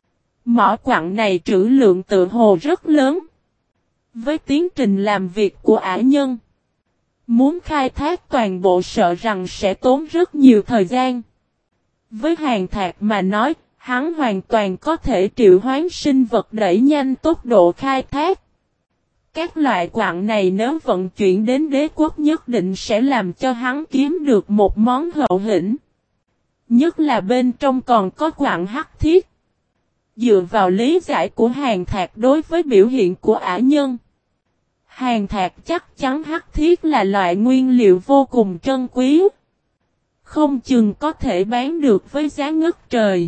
Mỏ quặng này trữ lượng tự hồ rất lớn. Với tiến trình làm việc của Ả nhân, muốn khai thác toàn bộ sợ rằng sẽ tốn rất nhiều thời gian. Với Hàn Thạc mà nói, hắn hoàn toàn có thể triệu hoán sinh vật đẩy nhanh tốc độ khai thác. Các loại quặng này nếu vận chuyển đến đế quốc nhất định sẽ làm cho hắn kiếm được một món hậu hĩnh. Nhất là bên trong còn có quặng hắc thiết. Dựa vào lý giải của Hàn Thạc đối với biểu hiện của Ả nhân, Hàn Thạc chắc chắn hắc thiết là loại nguyên liệu vô cùng trân quý. Không chừng có thể bán được với giá ngất trời.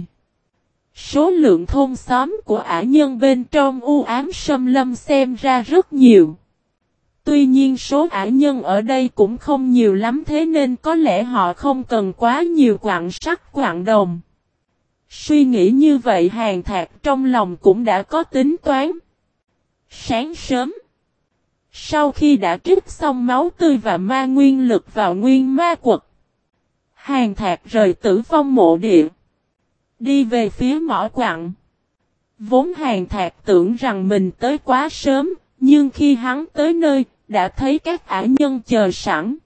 Số lượng thôn xóm của Ả nhân bên trong u ám xâm lâm xem ra rất nhiều. Tuy nhiên số Ả nhân ở đây cũng không nhiều lắm thế nên có lẽ họ không cần quá nhiều quặng sắt quặng đồng. Suy nghĩ như vậy Hàn Thạc trong lòng cũng đã có tính toán. Sáng sớm, sau khi đã trích xong máu tươi và ma nguyên lực vào nguyên ma quật, Hàn Thạc rời Tử Vong mộ địa. Đi về phía mỏ quặng. Vốn Hàn Thạc tưởng rằng mình tới quá sớm, nhưng khi hắn tới nơi, đã thấy các ả nhân chờ sẵn.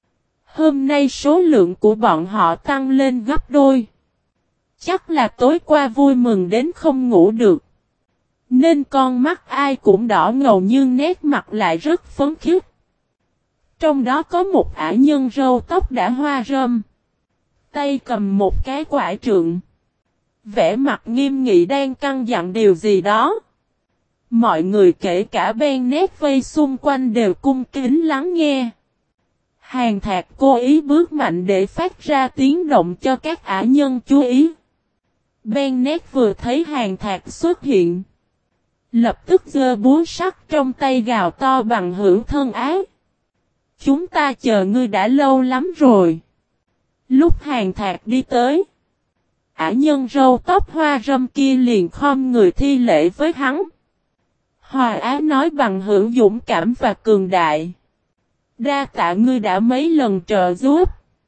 Hôm nay số lượng của bọn họ tăng lên gấp đôi. Chắc là tối qua vui mừng đến không ngủ được. Nên con mắt ai cũng đỏ ngầu nhưng nét mặt lại rất phấn khích. Trong đó có một ả nhân râu tóc đã hoa râm. Tay cầm một cái quải trượng. Vẻ mặt nghiêm nghị đang căn dặn điều gì đó. Mọi người kể cả bên nét vây xung quanh đều cung kính lắng nghe. Hàn Thạc cố ý bước mạnh để phát ra tiếng động cho các ả nhân chú ý. Ben nét vừa thấy Hàn Thạc xuất hiện. Lập tức giơ búa sắt trong tay gào to bằng hữu thân ái. Chúng ta chờ ngươi đã lâu lắm rồi. Lúc Hàn Thạc đi tới, ả nhân râu tóc hoa râm kia liền khom người thi lễ với hắn. Hòa Á nói bằng hữu dũng cảm và cường đại. Đa tạ ngươi đã mấy lần trợ giúp.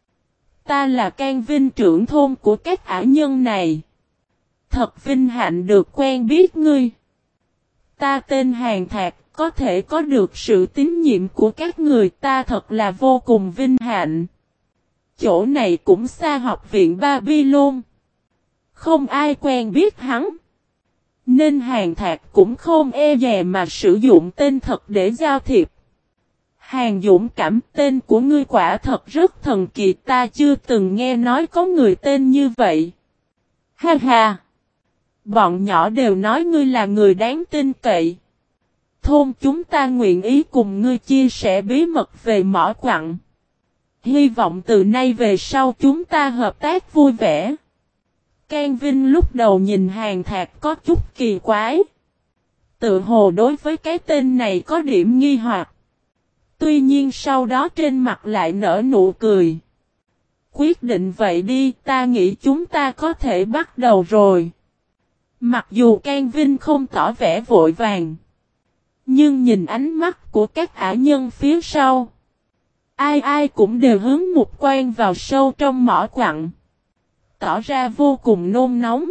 Ta là Can Vinh trưởng thôn của các ả nhân này. Thật vinh hạnh được quen biết ngươi. Ta tên Hàn Thạc, có thể có được sự tín nhiệm của các người ta thật là vô cùng vinh hạnh. Chỗ này cũng xa học viện Babylon. Không ai quen biết hắn. Nên Hàn Thạc cũng không e dè mà sử dụng tên thật để giao thiệp. Hàn dũng cảm, tên của ngươi quả thật rất thần kỳ, ta chưa từng nghe nói có người tên như vậy. Ha ha! Bọn nhỏ đều nói ngươi là người đáng tin cậy. Thôn chúng ta nguyện ý cùng ngươi chia sẻ bí mật về mỏ quặng. Hy vọng từ nay về sau chúng ta hợp tác vui vẻ. Can Vinh lúc đầu nhìn Hàn Thạc có chút kỳ quái. Tự hồ đối với cái tên này có điểm nghi hoặc. Tuy nhiên sau đó trên mặt lại nở nụ cười. Quyết định vậy đi, ta nghĩ chúng ta có thể bắt đầu rồi. Mặc dù Can Vinh không tỏ vẻ vội vàng. Nhưng nhìn ánh mắt của các ả nhân phía sau. Ai ai cũng đều hướng mục quan vào sâu trong mỏ quặng. Tỏ ra vô cùng nôn nóng.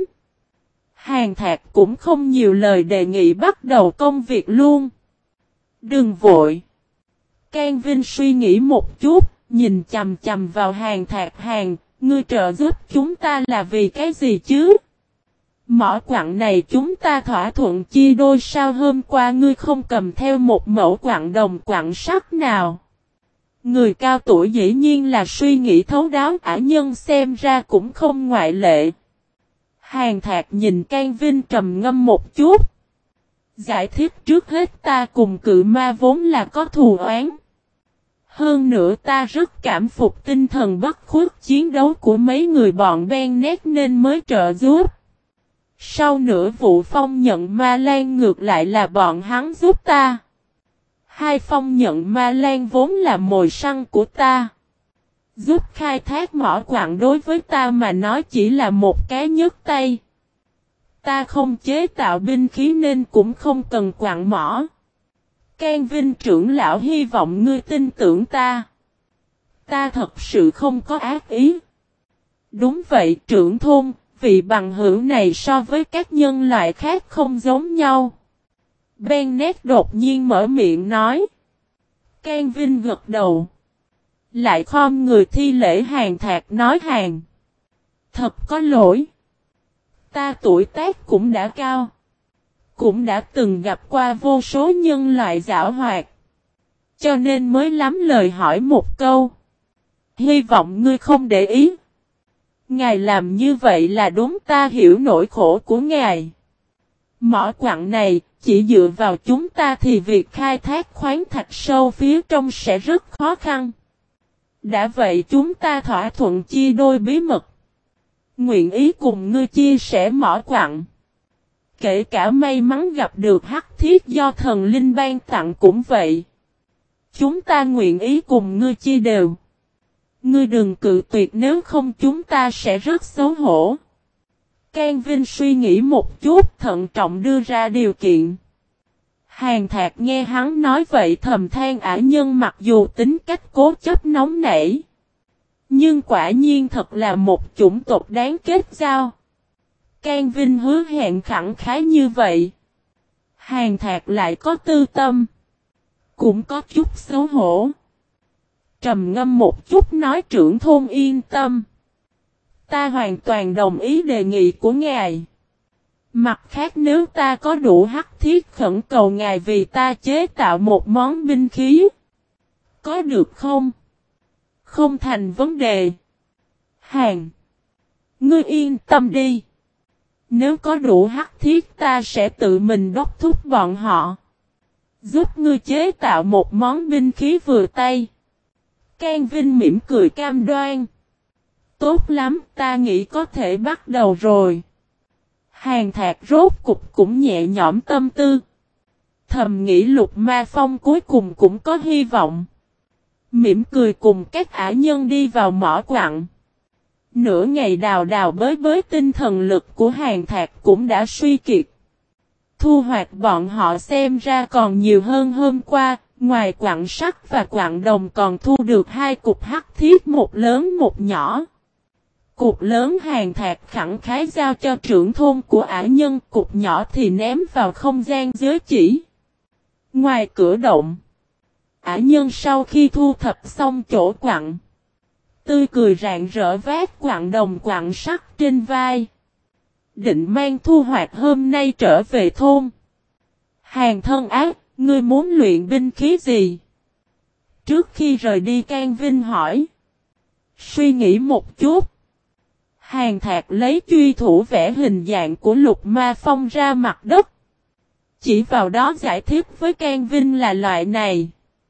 Hàn Thạc cũng không nhiều lời đề nghị bắt đầu công việc luôn. Đừng vội. Can Vinh suy nghĩ một chút, nhìn chầm chầm vào Hàn Thạc. Ngươi trợ giúp chúng ta là vì cái gì chứ? Mỏ quặng này chúng ta thỏa thuận chia đôi sao hôm qua ngươi không cầm theo một mẫu quặng đồng quặng sắt nào? Người cao tuổi dĩ nhiên là suy nghĩ thấu đáo, ả nhân xem ra cũng không ngoại lệ. Hàn Thạc nhìn Can Vinh trầm ngâm một chút. Giải thích trước hết ta cùng cự ma vốn là có thù oán. Hơn nữa ta rất cảm phục tinh thần bất khuất chiến đấu của mấy người bọn Bennett nên mới trợ giúp. Sau nửa vụ phong nhận ma lan ngược lại là bọn hắn giúp ta. Hai phong nhận ma lan vốn là mồi săn của ta. Giúp khai thác mỏ quặng đối với ta mà nói chỉ là một cái nhấc tay. Ta không chế tạo binh khí nên cũng không cần quặng mỏ. Can Vinh trưởng lão hy vọng ngươi tin tưởng ta. Ta thật sự không có ác ý. Đúng vậy trưởng thôn, vị bằng hữu này so với các nhân loại khác không giống nhau. Bennett đột nhiên mở miệng nói. Can Vinh gật đầu. Lại khom người thi lễ Hàn Thạc nói thật có lỗi. Ta tuổi tác cũng đã cao. Cũng đã từng gặp qua vô số nhân loại giảo hoạt. Cho nên mới lắm lời hỏi một câu. Hy vọng ngươi không để ý. Ngài làm như vậy là đúng, ta hiểu nỗi khổ của ngài. Mỏ quặng này, chỉ dựa vào chúng ta thì việc khai thác khoáng thạch sâu phía trong sẽ rất khó khăn. Đã vậy chúng ta thỏa thuận chia đôi bí mật. Nguyện ý cùng ngươi chia sẻ mỏ quặng. Kể cả may mắn gặp được hắc thiết do thần linh ban tặng cũng vậy. Chúng ta nguyện ý cùng ngươi chia đều. Ngươi đừng cự tuyệt nếu không chúng ta sẽ rất xấu hổ. Can Vinh suy nghĩ một chút thận trọng đưa ra điều kiện. Hàn Thạc nghe hắn nói vậy thầm than ả nhân mặc dù tính cách cố chấp nóng nảy. Nhưng quả nhiên thật là một chủng tộc đáng kết giao. Can Vinh hứa hẹn khẳng khái như vậy. Hàn Thạc lại có tư tâm. Cũng có chút xấu hổ. Trầm ngâm một chút nói trưởng thôn yên tâm. Ta hoàn toàn đồng ý đề nghị của ngài. Mặt khác nếu ta có đủ hắc thiết khẩn cầu ngài vì ta chế tạo một món binh khí. Có được không? Không thành vấn đề. Hàn. Ngươi yên tâm đi. Nếu có đủ hắc thiết ta sẽ tự mình đốc thúc bọn họ. Giúp ngươi chế tạo một món binh khí vừa tay. Can Vinh mỉm cười cam đoan. Tốt lắm, ta nghĩ có thể bắt đầu rồi. Hàn Thạc rốt cục cũng nhẹ nhõm tâm tư. Thầm nghĩ Lục Ma Phong cuối cùng cũng có hy vọng. Mỉm cười cùng các ả nhân đi vào mỏ quặng. Nửa ngày đào đào bới bới tinh thần lực của Hàn Thạc cũng đã suy kiệt. Thu hoạch bọn họ xem ra còn nhiều hơn hôm qua, ngoài quặng sắt và quặng đồng còn thu được hai cục hắc thiết, một lớn một nhỏ. Cục lớn Hàn Thạc khẳng khái giao cho trưởng thôn của ả nhân, cục nhỏ thì ném vào không gian giới chỉ. Ngoài cửa động, ả nhân sau khi thu thập xong chỗ quặng, tươi cười rạng rỡ vác quặng đồng quặng sắt trên vai. Định mang thu hoạch hôm nay trở về thôn. Hàn thân ác, ngươi muốn luyện binh khí gì? Trước khi rời đi Can Vinh hỏi. Suy nghĩ một chút. Hàn Thạc lấy truy thủ vẽ hình dạng của Lục Ma Phong ra mặt đất. Chỉ vào đó giải thích với Can Vinh là loại này.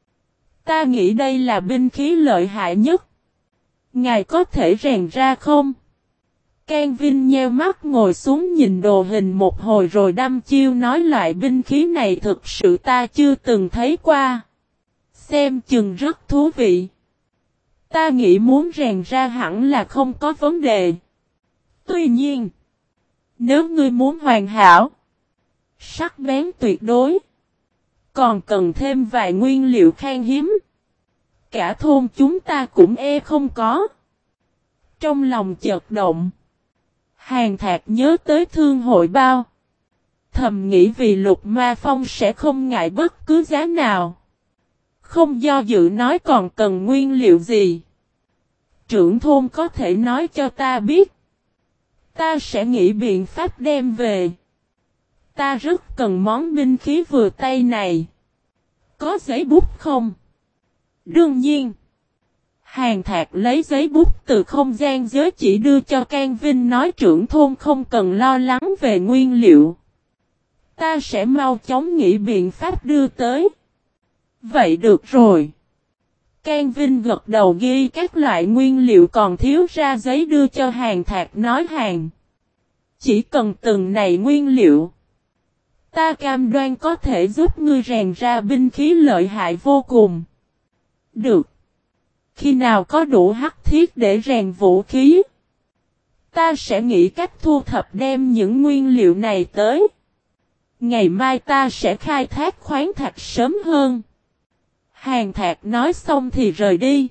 Ta nghĩ đây là binh khí lợi hại nhất. Ngài có thể rèn ra không? Can Vinh nheo mắt ngồi xuống nhìn đồ hình một hồi rồi đăm chiêu nói loại binh khí này thực sự ta chưa từng thấy qua. Xem chừng rất thú vị. Ta nghĩ muốn rèn ra hẳn là không có vấn đề. Tuy nhiên, nếu ngươi muốn hoàn hảo, sắc bén tuyệt đối, Còn cần thêm vài nguyên liệu khan hiếm. Cả thôn chúng ta cũng không có. Trong lòng chợt động. Hàn Thạc nhớ tới thương hội bao. Thầm nghĩ vì Lục Ma Phong sẽ không ngại bất cứ giá nào. Không do dự nói còn cần nguyên liệu gì. Trưởng thôn có thể nói cho ta biết. Ta sẽ nghĩ biện pháp đem về. Ta rất cần món binh khí vừa tay này. Có giấy bút không? Đương nhiên. Hàn Thạc lấy giấy bút từ không gian giới chỉ đưa cho Can Vinh nói trưởng thôn không cần lo lắng về nguyên liệu. Ta sẽ mau chóng nghĩ biện pháp đưa tới. Vậy được rồi. Can Vinh gật đầu ghi các loại nguyên liệu còn thiếu ra giấy đưa cho Hàn Thạc nói hàng. Chỉ cần từng này nguyên liệu. Ta cam đoan có thể giúp ngươi rèn ra binh khí lợi hại vô cùng. Được. Khi nào có đủ hắc thiết để rèn vũ khí. Ta sẽ nghĩ cách thu thập đem những nguyên liệu này tới. Ngày mai ta sẽ khai thác khoáng thạch sớm hơn. Hàn Thạc nói xong thì rời đi.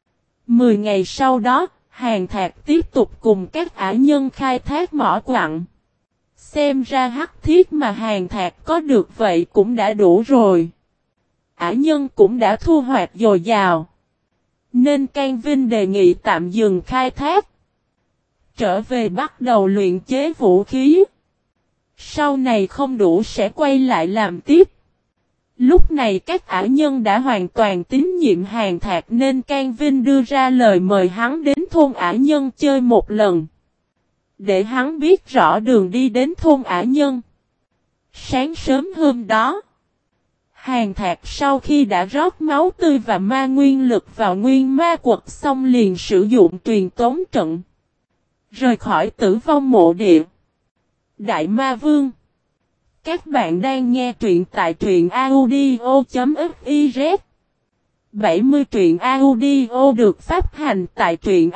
10 ngày sau đó, Hàn Thạc tiếp tục cùng các ả nhân khai thác mỏ quặng. Xem ra hắc thiết mà Hàn Thạc có được vậy cũng đã đủ rồi. Ả nhân cũng đã thu hoạch dồi dào. Nên Can Vinh đề nghị tạm dừng khai thác. Trở về bắt đầu luyện chế vũ khí. Sau này không đủ sẽ quay lại làm tiếp. Lúc này các ả nhân đã hoàn toàn tín nhiệm Hàn Thạc nên Can Vinh đưa ra lời mời hắn đến thôn ả nhân chơi một lần. Để hắn biết rõ đường đi đến thôn ả nhân. Sáng sớm hôm đó, Hàn Thạc sau khi đã rót máu tươi và ma nguyên lực vào nguyên ma quật xong liền sử dụng truyền tống trận. Rời khỏi Tử Vong Mộ Địa. Đại Ma Vương. Các bạn đang nghe truyện tại truyện audio.fiz 70 truyện audio được phát hành tại truyện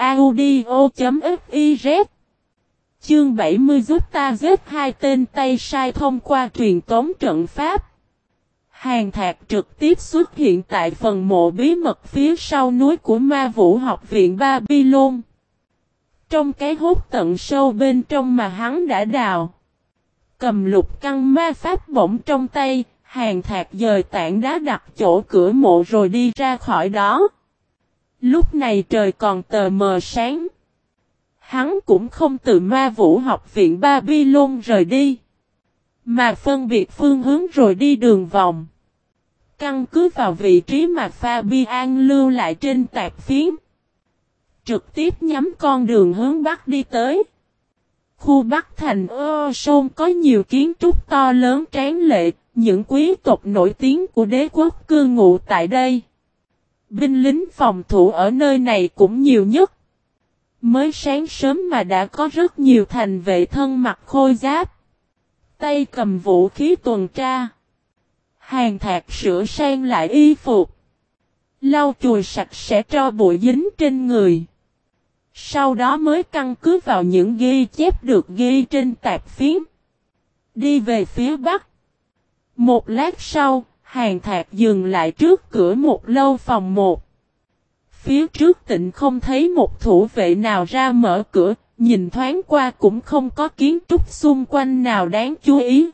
audio.fiz. Chương 70 giúp ta giết hai tên tay sai thông qua truyền tống trận pháp. Hàn Thạc trực tiếp xuất hiện tại phần mộ bí mật phía sau núi của Ma Vũ Học viện Babylon. Trong cái hốt tận sâu bên trong mà hắn đã đào. Cầm lục căn ma pháp bổng trong tay, Hàn Thạc dời tảng đá đặt chỗ cửa mộ rồi đi ra khỏi đó. Lúc này trời còn tờ mờ sáng. Hắn cũng không từ Ma Vũ Học viện Babylon rời đi, mà phân biệt phương hướng rồi đi đường vòng. Căn cứ vào vị trí mà Fabian lưu lại trên tạp phiến. Trực tiếp nhắm con đường hướng Bắc đi tới. Khu Bắc thành Sôn có nhiều kiến trúc to lớn tráng lệ, những quý tộc nổi tiếng của đế quốc cư ngụ tại đây. Binh lính phòng thủ ở nơi này cũng nhiều nhất. Mới sáng sớm mà đã có rất nhiều thành vệ thân mặc khôi giáp. Tay cầm vũ khí tuần tra. Hàn Thạc sửa sang lại y phục. Lau chùi sạch sẽ tro bụi dính trên người. Sau đó mới căn cứ vào những ghi chép được ghi trên tạp phiến. Đi về phía Bắc. Một lát sau, Hàn Thạc dừng lại trước cửa một lâu phòng một. Phía trước Tịnh không thấy một thủ vệ nào ra mở cửa, nhìn thoáng qua cũng không có kiến trúc xung quanh nào đáng chú ý.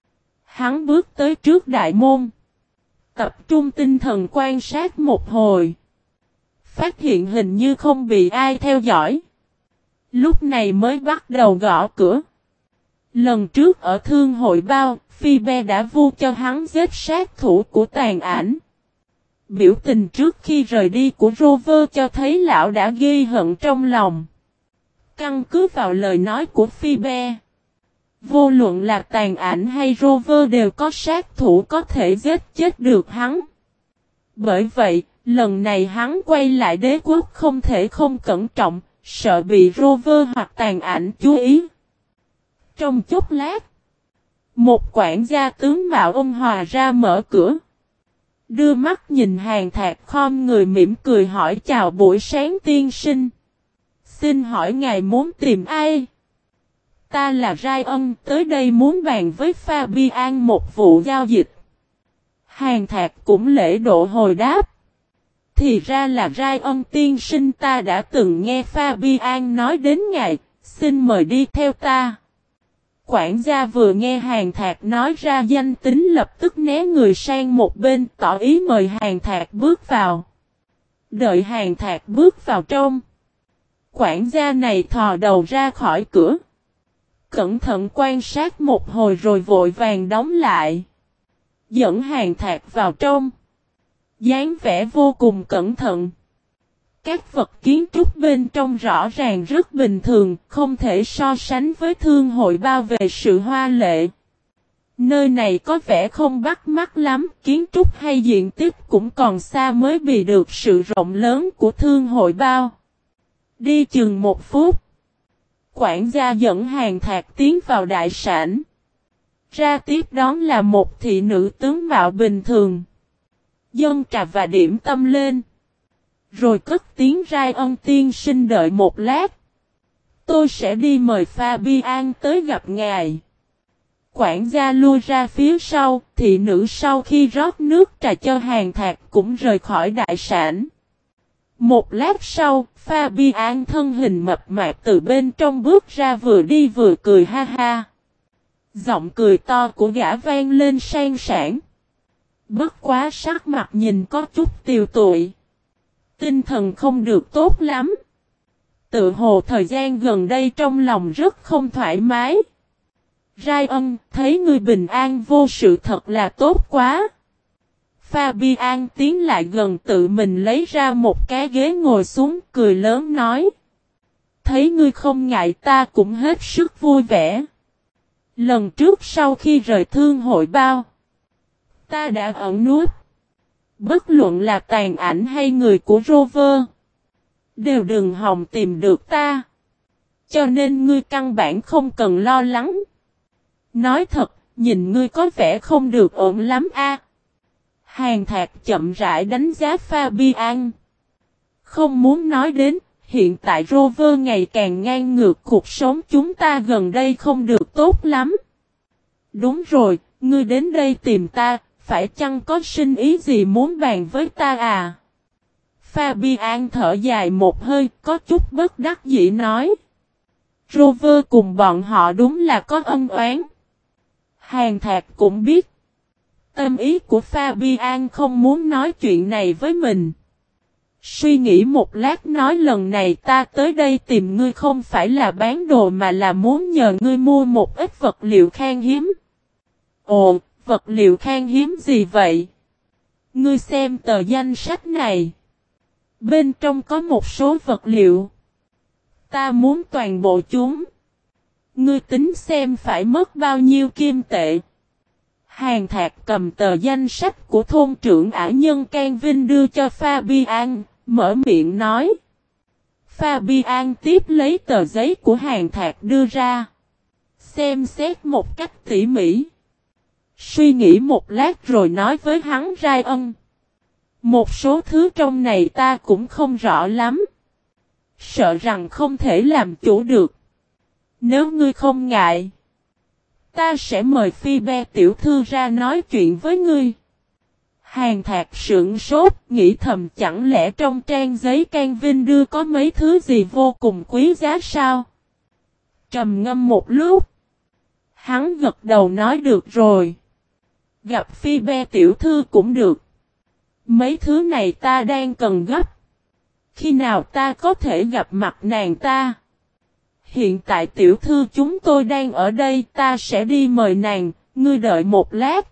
Hắn bước tới trước đại môn. Tập trung tinh thần quan sát một hồi. Phát hiện hình như không bị ai theo dõi. Lúc này mới bắt đầu gõ cửa. Lần trước ở thương hội bao, Phi-be đã vu cho hắn giết sát thủ của Tàn Ảnh. Biểu tình trước khi rời đi của Rover cho thấy lão đã ghi hận trong lòng. Căn cứ vào lời nói của Phi-be, vô luận là Tàn Ảnh hay Rover đều có sát thủ có thể giết chết được hắn. Bởi vậy, lần này hắn quay lại đế quốc không thể không cẩn trọng, sợ bị Rover hoặc Tàn Ảnh chú ý. Trong chốc lát, một quản gia tướng mạo ôn hòa ra mở cửa. Đưa mắt nhìn Hàn Thạc khom người mỉm cười hỏi chào buổi sáng tiên sinh. Xin hỏi ngài muốn tìm ai? Ta là Ryan, tới đây muốn bàn với Fabian một vụ giao dịch. Hàn Thạc cũng lễ độ hồi đáp. Thì ra là Rai Ân tiên sinh, ta đã từng nghe Fabian nói đến ngài, xin mời đi theo ta. Quản gia vừa nghe Hàn Thạc nói ra danh tính lập tức né người sang một bên, tỏ ý mời Hàn Thạc bước vào. Đợi Hàn Thạc bước vào trong. Quản gia này thò đầu ra khỏi cửa. Cẩn thận quan sát một hồi rồi vội vàng đóng lại. Dẫn Hàn Thạc vào trong. Dáng vẻ vô cùng cẩn thận. Các vật kiến trúc bên trong rõ ràng rất bình thường, không thể so sánh với thương hội bao về sự hoa lệ. Nơi này có vẻ không bắt mắt lắm, kiến trúc hay diện tích cũng còn xa mới bị được sự rộng lớn của thương hội bao. Đi chừng 1 phút. Quản gia dẫn Hàn Thạc tiến vào đại sảnh. Ra tiếp đón là một thị nữ tướng mạo bình thường. Dâng trà và điểm tâm lên. Rồi cất tiếng Rai Ân tiên sinh đợi một lát. Tôi sẽ đi mời Fabian tới gặp ngài. Quản gia lui ra phía sau, thị nữ sau khi rót nước trà cho Hàn Thạc cũng rời khỏi đại sảnh. Một lát sau, Fabian thân hình mập mạp từ bên trong bước ra vừa đi vừa cười ha ha. Giọng cười to của gã vang lên sang sảng. Bất quá sắc mặt nhìn có chút tiều tụy. Tinh thần không được tốt lắm. Tự hồ thời gian gần đây trong lòng rất không thoải mái. Rai Ân, thấy ngươi bình an vô sự thật là tốt quá. Fabian tiến lại gần tự mình lấy ra một cái ghế ngồi xuống cười lớn nói. Thấy ngươi không ngại ta cũng hết sức vui vẻ. Lần trước sau khi rời thương hội bao. Ta đã ẩn núp. Bất luận là tàn ảnh hay người của Rover. Đều đừng hòng tìm được ta. Cho nên ngươi căn bản không cần lo lắng. Nói thật, nhìn ngươi có vẻ không được ổn lắm a. Hàn Thạc chậm rãi đánh giá Fabian. Không muốn nói đến, hiện tại Rover ngày càng ngang ngược, cuộc sống chúng ta gần đây không được tốt lắm. Đúng rồi, ngươi đến đây tìm ta, phải chăng có sinh ý gì muốn bàn với ta à? Fabian thở dài một hơi, có chút bất đắc dĩ nói. Rover cùng bọn họ đúng là có ân oán. Hàn Thạc cũng biết. Tâm ý của Fabian không muốn nói chuyện này với mình. Suy nghĩ một lát nói lần này ta tới đây tìm ngươi không phải là bán đồ mà là muốn nhờ ngươi mua một ít vật liệu khan hiếm. Ồ, vật liệu khan hiếm gì vậy? Ngươi xem tờ danh sách này. Bên trong có một số vật liệu. Ta muốn toàn bộ chúng. Ngươi tính xem phải mất bao nhiêu kim tệ. Hàn Thạc cầm tờ danh sách của thôn trưởng ả nhân Can Vinh đưa cho Fabian, mở miệng nói. Fabian tiếp lấy tờ giấy của Hàn Thạc đưa ra. Xem xét một cách tỉ mỉ. Suy nghĩ một lát rồi nói với hắn Rai Ân. Một số thứ trong này ta cũng không rõ lắm. Sợ rằng không thể làm chủ được. Nếu ngươi không ngại, ta sẽ mời Phi Be tiểu thư ra nói chuyện với ngươi. Hàn Thạc sững sốt, nghĩ thầm chẳng lẽ trong trang giấy Can Vinh đưa có mấy thứ gì vô cùng quý giá sao? Trầm ngâm một lúc. Hắn gật đầu nói được rồi. Gặp Phi Be tiểu thư cũng được. Mấy thứ này ta đang cần gấp. Khi nào ta có thể gặp mặt nàng ta? Hiện tại tiểu thư chúng tôi đang ở đây, ta sẽ đi mời nàng, ngươi đợi một lát.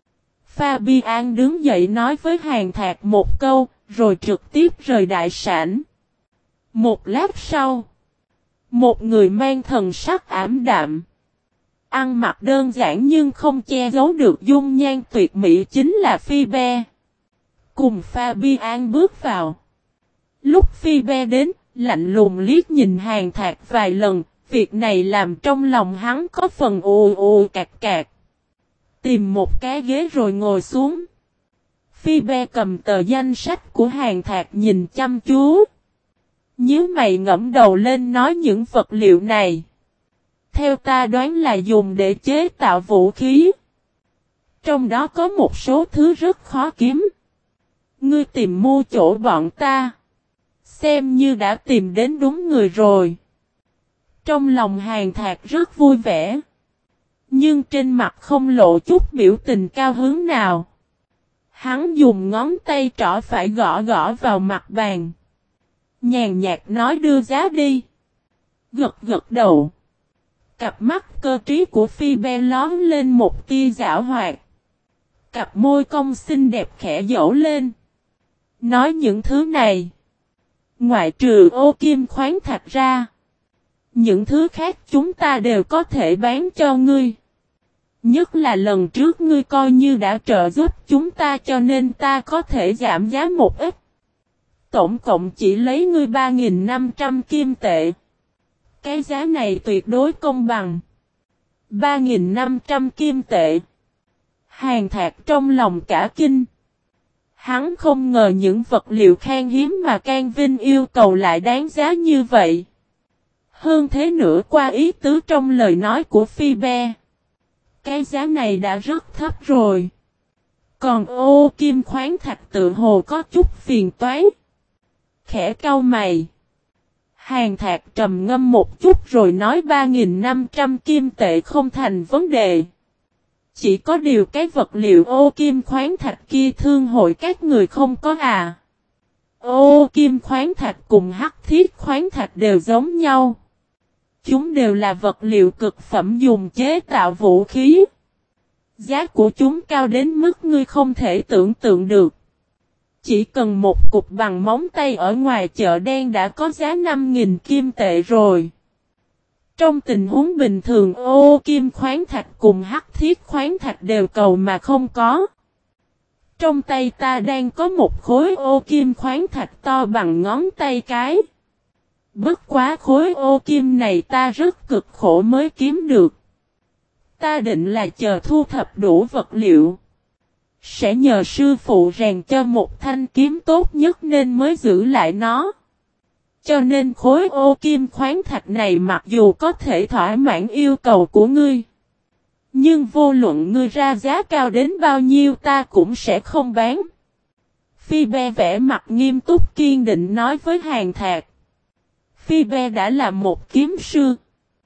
Fabian đứng dậy nói với Hàn Thạc một câu, rồi trực tiếp rời đại sảnh. Một lát sau, một người mang thần sắc ảm đạm, ăn mặc đơn giản nhưng không che giấu được dung nhan tuyệt mỹ chính là Phi Be. Cùng Fabian bước vào. Lúc Phi Be đến, lạnh lùng liếc nhìn Hàn Thạc vài lần, việc này làm trong lòng hắn có phần ù cạc cạc. Tìm một cái ghế rồi ngồi xuống. Phi Be cầm tờ danh sách của Hàn Thạc nhìn chăm chú. Nhíu mày ngẫm đầu lên nói những vật liệu này. Theo ta đoán là dùng để chế tạo vũ khí. Trong đó có một số thứ rất khó kiếm. Ngươi tìm mua chỗ bọn ta. Xem như đã tìm đến đúng người rồi. Trong lòng Hàn Thạc rất vui vẻ. Nhưng trên mặt không lộ chút biểu tình cao hứng nào. Hắn dùng ngón tay trỏ phải gõ gõ vào mặt bàn. Nhàn nhạt nói đưa giá đi. Gật gật đầu. Cặp mắt cơ trí của Phi Be lóm lên một tia giảo hoạt. Cặp môi cong xinh đẹp khẽ dỗ lên. Nói những thứ này. Ngoại trừ ô kim khoáng thạch ra. Những thứ khác chúng ta đều có thể bán cho ngươi. Nhất là lần trước ngươi coi như đã trợ giúp chúng ta cho nên ta có thể giảm giá một ít. Tổng cộng chỉ lấy ngươi 3.500 kim tệ. Cái giá này tuyệt đối công bằng. 3.500 kim tệ. Hàn Thạc trong lòng cả kinh. Hắn không ngờ những vật liệu khan hiếm mà Can Vinh yêu cầu lại đáng giá như vậy. Hơn thế nữa qua ý tứ trong lời nói của Phi Be. Cái giá này đã rất thấp rồi. Còn ô kim khoáng thạch tự hồ có chút phiền toái. Khẽ cau mày. Hàn Thạc trầm ngâm một chút rồi nói 3.500 kim tệ không thành vấn đề. Chỉ có điều cái vật liệu ô kim khoáng thạch kia thương hội các người không có à. Ô kim khoáng thạch cùng hắc thiết khoáng thạch đều giống nhau. Chúng đều là vật liệu cực phẩm dùng chế tạo vũ khí. Giá của chúng cao đến mức ngươi không thể tưởng tượng được. Chỉ cần một cục bằng móng tay ở ngoài chợ đen đã có giá 5.000 kim tệ rồi. Trong tình huống bình thường ô kim khoáng thạch cùng hắc thiết khoáng thạch đều cầu mà không có. Trong tay ta đang có một khối ô kim khoáng thạch to bằng ngón tay cái. Bất quá khối ô kim này ta rất cực khổ mới kiếm được. Ta định là chờ thu thập đủ vật liệu. Sẽ nhờ sư phụ rèn cho một thanh kiếm tốt nhất nên mới giữ lại nó. Cho nên khối ô kim khoáng thạch này mặc dù có thể thỏa mãn yêu cầu của ngươi. Nhưng vô luận ngươi ra giá cao đến bao nhiêu ta cũng sẽ không bán. Phi Be vẽ mặt nghiêm túc kiên định nói với Hàn Thạc. Phi Be đã là một kiếm sư.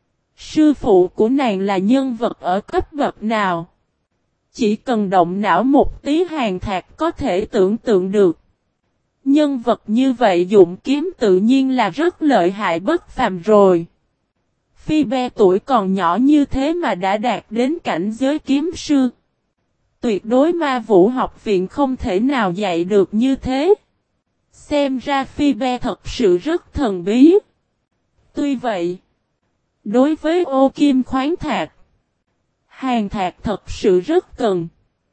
Sư phụ của nàng là nhân vật ở cấp bậc nào? Chỉ cần động não một tí Hàn Thạc có thể tưởng tượng được. Nhân vật như vậy dụng kiếm tự nhiên là rất lợi hại bất phàm rồi. Phi Be tuổi còn nhỏ như thế mà đã đạt đến cảnh giới kiếm sư. Tuyệt đối Ma Vũ học viện không thể nào dạy được như thế. Xem ra Phi Be thật sự rất thần bí. Tuy vậy, đối với ô kim khoáng thạch, Hàn Thạc thật sự rất cần.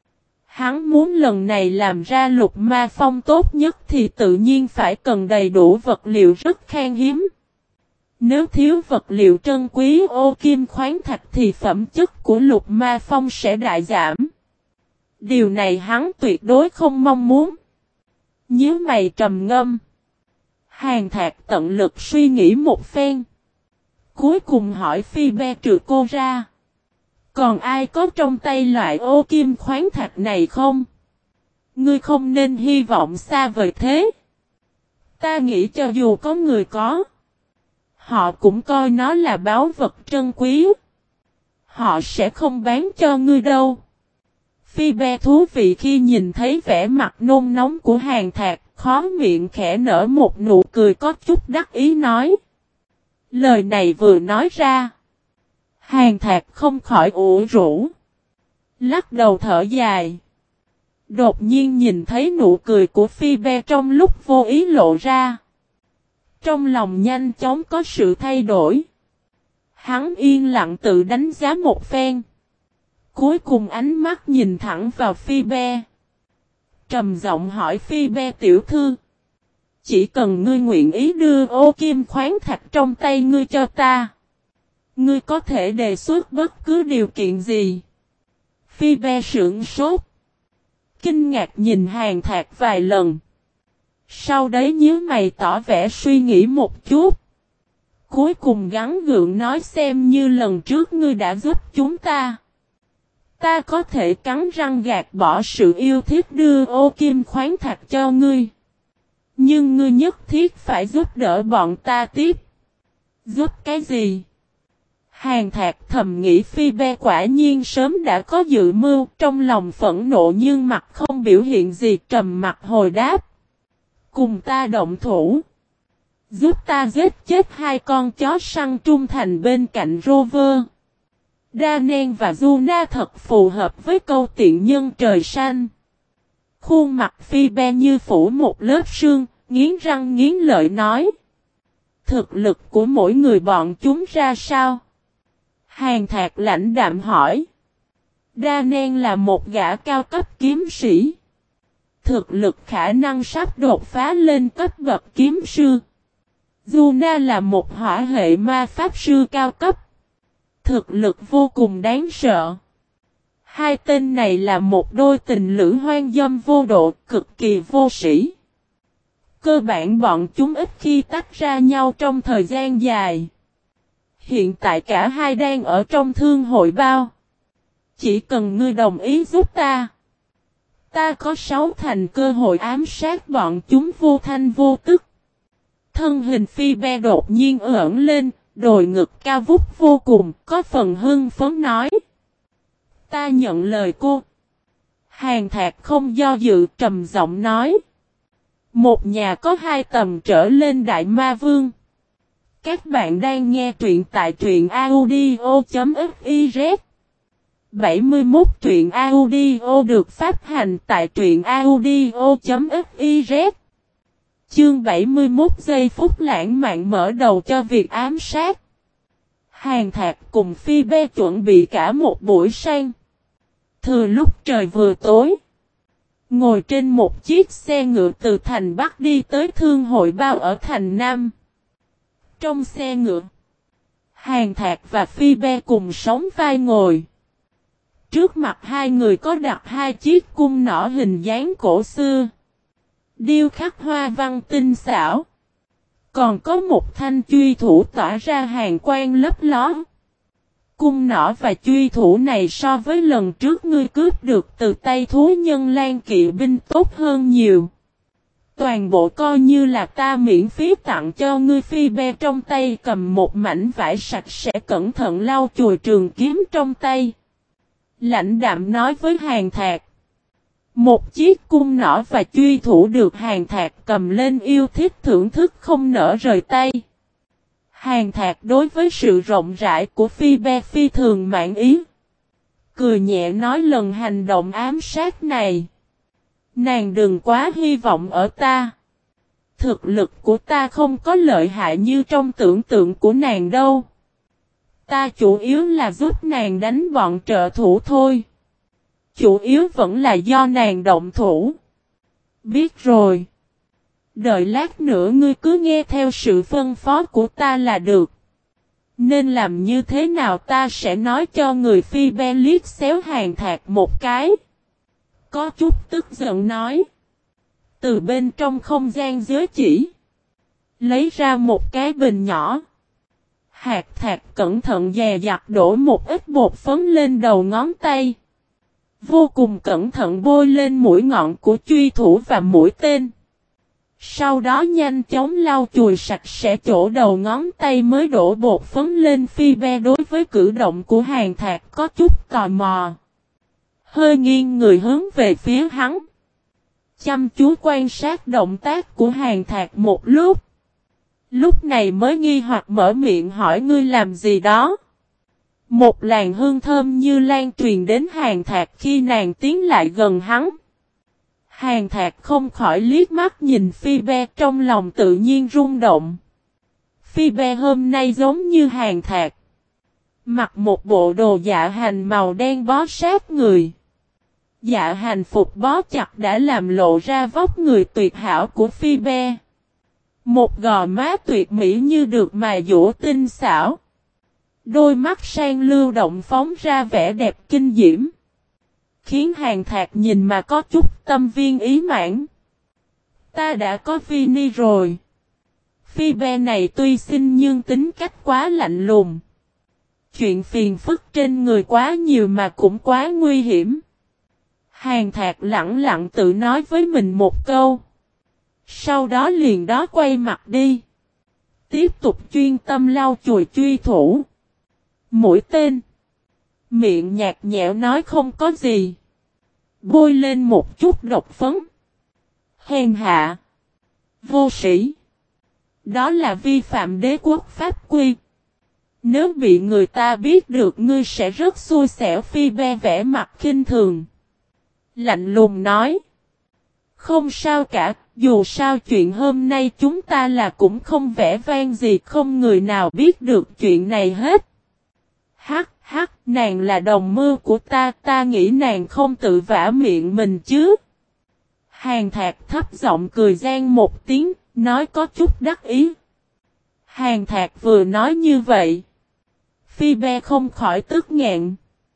Hắn muốn lần này làm ra lục ma phong tốt nhất thì tự nhiên phải cần đầy đủ vật liệu rất khan hiếm. Nếu thiếu vật liệu trân quý ô kim khoáng thạch thì phẩm chất của lục ma phong sẽ đại giảm. Điều này hắn tuyệt đối không mong muốn. Nhớ mày trầm ngâm. Hàn Thạc tận lực suy nghĩ một phen. Cuối cùng hỏi Phi Be trừ cô ra. Còn ai có trong tay loại ô kim khoáng thạch này không? Ngươi không nên hy vọng xa vời thế. Ta nghĩ cho dù có người có, họ cũng coi nó là báu vật trân quý. Họ sẽ không bán cho ngươi đâu. Phi Be thú vị khi nhìn thấy vẻ mặt nôn nóng của Hàn Thạc, khó miệng khẽ nở một nụ cười có chút đắc ý nói. Lời này vừa nói ra, Hàn Thạc không khỏi ủ rũ, lắc đầu thở dài. Đột nhiên nhìn thấy nụ cười của Phi Be trong lúc vô ý lộ ra. Trong lòng nhanh chóng có sự thay đổi. Hắn yên lặng tự đánh giá một phen. Cuối cùng ánh mắt nhìn thẳng vào Phi Be. Trầm giọng hỏi Phi Be tiểu thư. Chỉ cần ngươi nguyện ý đưa ô kim khoáng thạch trong tay ngươi cho ta, ngươi có thể đề xuất bất cứ điều kiện gì. Phi Be sững sốt, kinh ngạc nhìn Hàn Thạc vài lần. Sau đấy nhíu mày tỏ vẻ suy nghĩ một chút. Cuối cùng gắng gượng nói xem như lần trước ngươi đã giúp chúng ta. Ta có thể cắn răng gạt bỏ sự yêu thích đưa ô kim khoáng thạch cho ngươi. Nhưng ngươi nhất thiết phải giúp đỡ bọn ta tiếp. Giúp cái gì? Hàn Thạc thầm nghĩ Phi-be quả nhiên sớm đã có dự mưu, trong lòng phẫn nộ nhưng mặt không biểu hiện gì, trầm mặt hồi đáp. Cùng ta động thủ. Giúp ta giết chết hai con chó săn trung thành bên cạnh Rover. Danen và Juna thật phù hợp với câu tiện nhân trời xanh. Khuôn mặt Phi-be như phủ một lớp sương, nghiến răng nghiến lợi nói. Thực lực của mỗi người bọn chúng ra sao? Hàn Thạc lãnh đạm hỏi. Danen là một gã cao cấp kiếm sĩ. Thực lực khả năng sắp đột phá lên cấp bậc kiếm sư. Juna là một hỏa hệ ma pháp sư cao cấp. Thực lực vô cùng đáng sợ. Hai tên này là một đôi tình lữ hoang dâm vô độ, cực kỳ vô sĩ. Cơ bản bọn chúng ít khi tách ra nhau trong thời gian dài. Hiện tại cả hai đang ở trong thương hội bao. Chỉ cần ngươi đồng ý giúp ta. Ta có 6 thành cơ hội ám sát bọn chúng vô thanh vô tức. Thân hình Phi-be đột nhiên ưỡn lên, đồi ngực cao vút vô cùng, có phần hưng phấn nói. Ta nhận lời cô. Hàn Thạc không do dự, trầm giọng nói. Một nhà có 2 tầng trở lên đại ma vương. Các bạn đang nghe truyện tại truyện audio.fiz. 71 truyện audio được phát hành tại truyện audio.fiz. Chương 71 giây phút lãng mạn mở đầu cho việc ám sát. Hàn Thạc cùng Phi-be chuẩn bị cả một buổi sáng. Thừa lúc trời vừa tối. Ngồi trên một chiếc xe ngựa từ thành Bắc đi tới thương hội bao ở thành Nam. Trong xe ngựa, Hàn Thạc và Phi-be cùng sóng vai ngồi. Trước mặt hai người có đặt 2 chiếc cung nỏ hình dáng cổ xưa. Điêu khắc hoa văn tinh xảo. Còn có một thanh truy thủ tỏa ra hàn quang lấp ló. Cung nỏ và truy thủ này so với lần trước ngươi cướp được từ tay thú nhân Lan kỵ binh tốt hơn nhiều. Toàn bộ coi như là ta miễn phí tặng cho ngươi. Phi-be trong tay cầm một mảnh vải sạch sẽ cẩn thận lau chùi trường kiếm trong tay. Lãnh đạm nói với Hàn Thạc. Một chiếc cung nỏ và truy thủ được Hàn Thạc cầm lên yêu thích thưởng thức không nỡ rời tay. Hàn Thạc đối với sự rộng rãi của Phi-be phi thường mãn ý. Cười nhẹ nói lần hành động ám sát này. Nàng đừng quá hy vọng ở ta. Thực lực của ta không có lợi hại như trong tưởng tượng của nàng đâu. Ta chủ yếu là giúp nàng đánh bọn trợ thủ thôi. Chủ yếu vẫn là do nàng động thủ. Biết rồi. Đợi lát nữa ngươi cứ nghe theo sự phân phó của ta là được. Nên làm như thế nào ta sẽ nói cho người. Phi-be liếc xéo Hàn Thạc một cái. Có chút tức giận nói. Từ bên trong không gian giới chỉ. Lấy ra một cái bình nhỏ. Hàn Thạc cẩn thận dè dặt đổ một ít bột phấn lên đầu ngón tay. Vô cùng cẩn thận bôi lên mũi ngọn của truy thủ và mũi tên. Sau đó nhanh chóng lau chùi sạch sẽ chỗ đầu ngón tay mới đổ bột phấn lên. Phi-be đối với cử động của Hàn Thạc có chút tò mò. Hơi nghiêng người hướng về phía hắn. Chăm chú quan sát động tác của Hàn Thạc một lúc. Lúc này mới nghi hoặc mở miệng hỏi ngươi làm gì đó. Một làn hương thơm như lan truyền đến Hàn Thạc khi nàng tiến lại gần hắn. Hàn Thạc không khỏi liếc mắt nhìn Phi-be trong lòng tự nhiên rung động. Phi-be hôm nay giống như Hàn Thạc. Mặc một bộ đồ dạ hành màu đen bó sát người. Dạ hành phục bó chặt đã làm lộ ra vóc người tuyệt hảo của Phi-be. Một gò má tuyệt mỹ như được mài dũa tinh xảo. Đôi mắt sang lưu động phóng ra vẻ đẹp kinh diễm. Khiến Hàn Thạc nhìn mà có chút tâm viên ý mãn. Ta đã có Vini rồi. Phi-be này tuy xinh nhưng tính cách quá lạnh lùng. Chuyện phiền phức trên người quá nhiều mà cũng quá nguy hiểm. Hàn Thạc lẳng lặng tự nói với mình một câu. Sau đó liền đó quay mặt đi. Tiếp tục chuyên tâm lau chùi truy thủ. Mũi tên. Miệng nhạt nhẽo nói không có gì. Bôi lên một chút độc phấn. Hèn hạ. Vô sĩ. Đó là vi phạm đế quốc pháp quy. Nếu bị người ta biết được ngươi sẽ rất xui xẻo. Phi Be vẻ mặt khinh thường. Lạnh lùng nói. Không sao cả, dù sao chuyện hôm nay chúng ta là cũng không vẻ vang gì, không người nào biết được chuyện này hết. Hắc hắc, nàng là đồng mưu của ta nghĩ nàng không tự vả miệng mình chứ. Hàn Thạc thấp giọng cười gian một tiếng, nói có chút đắc ý. Hàn Thạc vừa nói như vậy. Phi Be không khỏi tức nghẹn.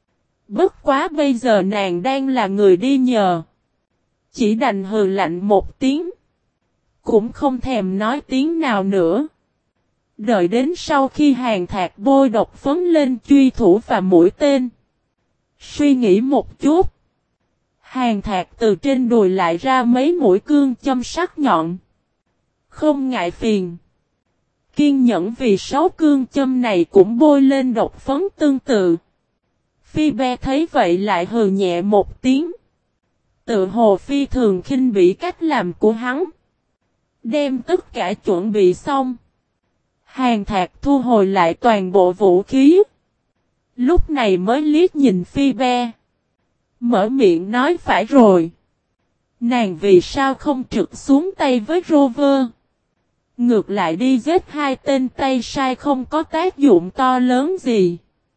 Bất quá bây giờ nàng đang là người đi nhờ. Chỉ đành hừ lạnh một tiếng. Cũng không thèm nói tiếng nào nữa. Đợi đến sau khi Hàn Thạc bôi độc phấn lên truy thủ và mũi tên. Suy nghĩ một chút. Hàn Thạc từ trên đùi lại ra mấy mũi cương châm sắc nhọn. Không ngại phiền. Kiên nhẫn vì 6 cương châm này cũng bôi lên độc phấn tương tự. Phi Be thấy vậy lại hừ nhẹ một tiếng. Tự hồ phi thường khinh bỉ cách làm của hắn. Đem tất cả chuẩn bị xong. Hàn Thạc thu hồi lại toàn bộ vũ khí. Lúc này mới liếc nhìn Phi Be. Mở miệng nói phải rồi. Nàng vì sao không trực xuống tay với Rover. Ngược lại đi giết 2 tên tay sai không có tác dụng to lớn gì.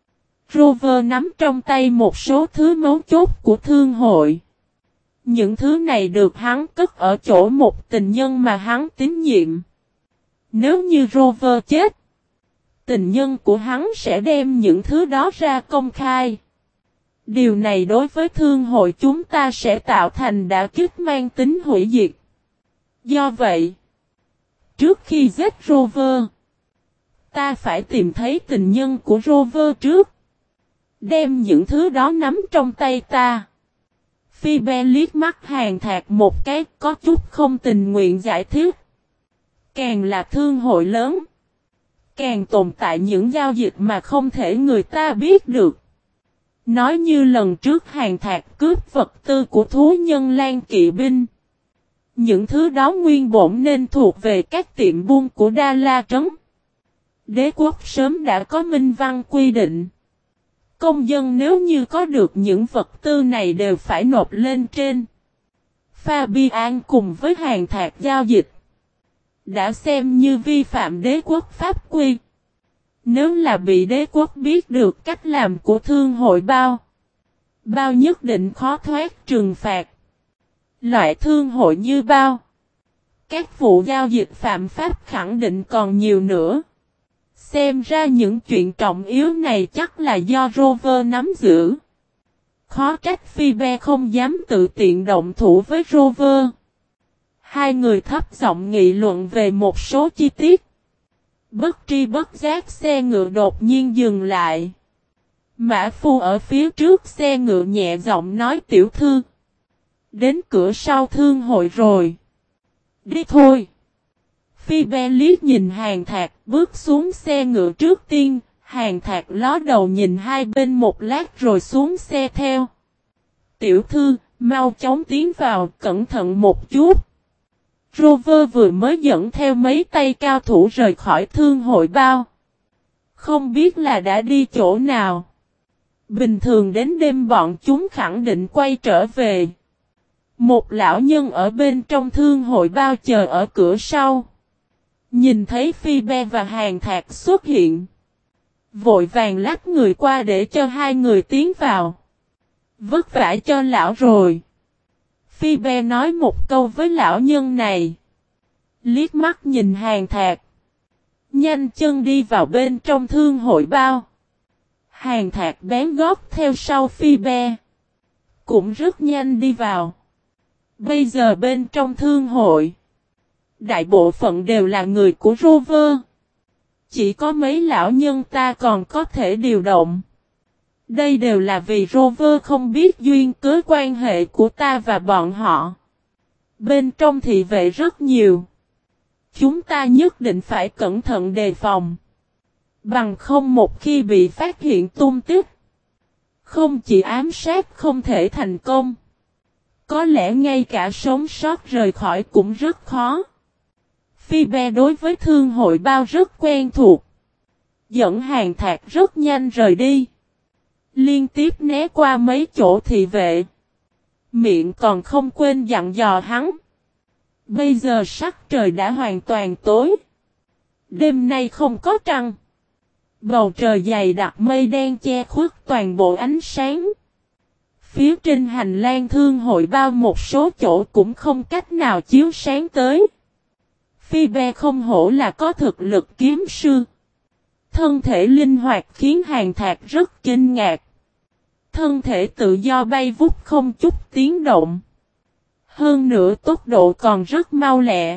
Rover nắm trong tay một số thứ mấu chốt của thương hội. Những thứ này được hắn cất ở chỗ một tình nhân mà hắn tín nhiệm. Nếu như Rover chết, tình nhân của hắn sẽ đem những thứ đó ra công khai. Điều này đối với thương hội chúng ta sẽ tạo thành đả kích mang tính hủy diệt. Do vậy, trước khi giết Rover, ta phải tìm thấy tình nhân của Rover trước. Đem những thứ đó nắm trong tay ta. Phi Be liếc mắt Hàn Thạc một cái có chút không tình nguyện giải thích. Càng là thương hội lớn, càng tồn tại những giao dịch mà không thể người ta biết được. Nói như lần trước Hàn Thạc cướp vật tư của thú nhân Lan kỵ binh. Những thứ đó nguyên bổn nên thuộc về các tiệm buôn của Đa La Trấn. Đế quốc sớm đã có minh văn quy định. Công dân nếu như có được những vật tư này đều phải nộp lên trên. Fabian cùng với Hàn Thạc giao dịch. Đã xem như vi phạm đế quốc pháp quy. Nếu là bị đế quốc biết được cách làm của thương hội bao nhất định khó thoát trừng phạt. Loại thương hội như bao. Các vụ giao dịch phạm pháp khẳng định còn nhiều nữa. Xem ra những chuyện trọng yếu này chắc là do Rover nắm giữ. Khó trách Phi Be không dám tự tiện động thủ với Rover. Hai người thấp giọng nghị luận về một số chi tiết. Bất tri bất giác xe ngựa đột nhiên dừng lại. Mã phu ở phía trước xe ngựa nhẹ giọng nói tiểu thư. Đến cửa sau thương hội rồi. Đi thôi. Phi Be liếc nhìn Hàn Thạc bước xuống xe ngựa trước tiên. Hàn Thạc ló đầu nhìn hai bên một lát rồi xuống xe theo. Tiểu thư, mau chóng tiến vào, cẩn thận một chút. Rover vừa mới dẫn theo mấy tay cao thủ rời khỏi thương hội bao. Không biết là đã đi chỗ nào. Bình thường đến đêm bọn chúng khẳng định quay trở về. Một lão nhân ở bên trong thương hội bao chờ ở cửa sau. Nhìn thấy Phi Be và Hàn Thạc xuất hiện. Vội vàng lách người qua để cho hai người tiến vào. Vất vả cho lão rồi. Phi Be nói một câu với lão nhân này. Liếc mắt nhìn Hàn Thạc. Nhanh chân đi vào bên trong thương hội bao. Hàn Thạc bén gót theo sau Phi Be. Cũng rất nhanh đi vào. Bây giờ bên trong thương hội. Đại bộ phận đều là người của Rover. Chỉ có mấy lão nhân ta còn có thể điều động. Đây đều là vì Rover không biết duyên cớ quan hệ của ta và bọn họ. Bên trong thị vệ rất nhiều. Chúng ta nhất định phải cẩn thận đề phòng. Bằng không một khi bị phát hiện tung tích. Không chỉ ám sát không thể thành công. Có lẽ ngay cả sống sót rời khỏi cũng rất khó. Phoebe đối với thương hội bao rất quen thuộc. Dẫn Hàng Thạc rất nhanh rời đi. Liên tiếp né qua mấy chỗ thị vệ. Miệng còn không quên dặn dò hắn. Bây giờ sắc trời đã hoàn toàn tối. Đêm nay không có trăng. Bầu trời dày đặc mây đen che khuất toàn bộ ánh sáng. Phía trên hành lang thương hội bao một số chỗ cũng không cách nào chiếu sáng tới. Phoebe không hổ là có thực lực kiếm sư. Thân thể linh hoạt khiến Hàng Thạc rất kinh ngạc. Thân thể tự do bay vút không chút tiếng động. Hơn nữa tốc độ còn rất mau lẹ.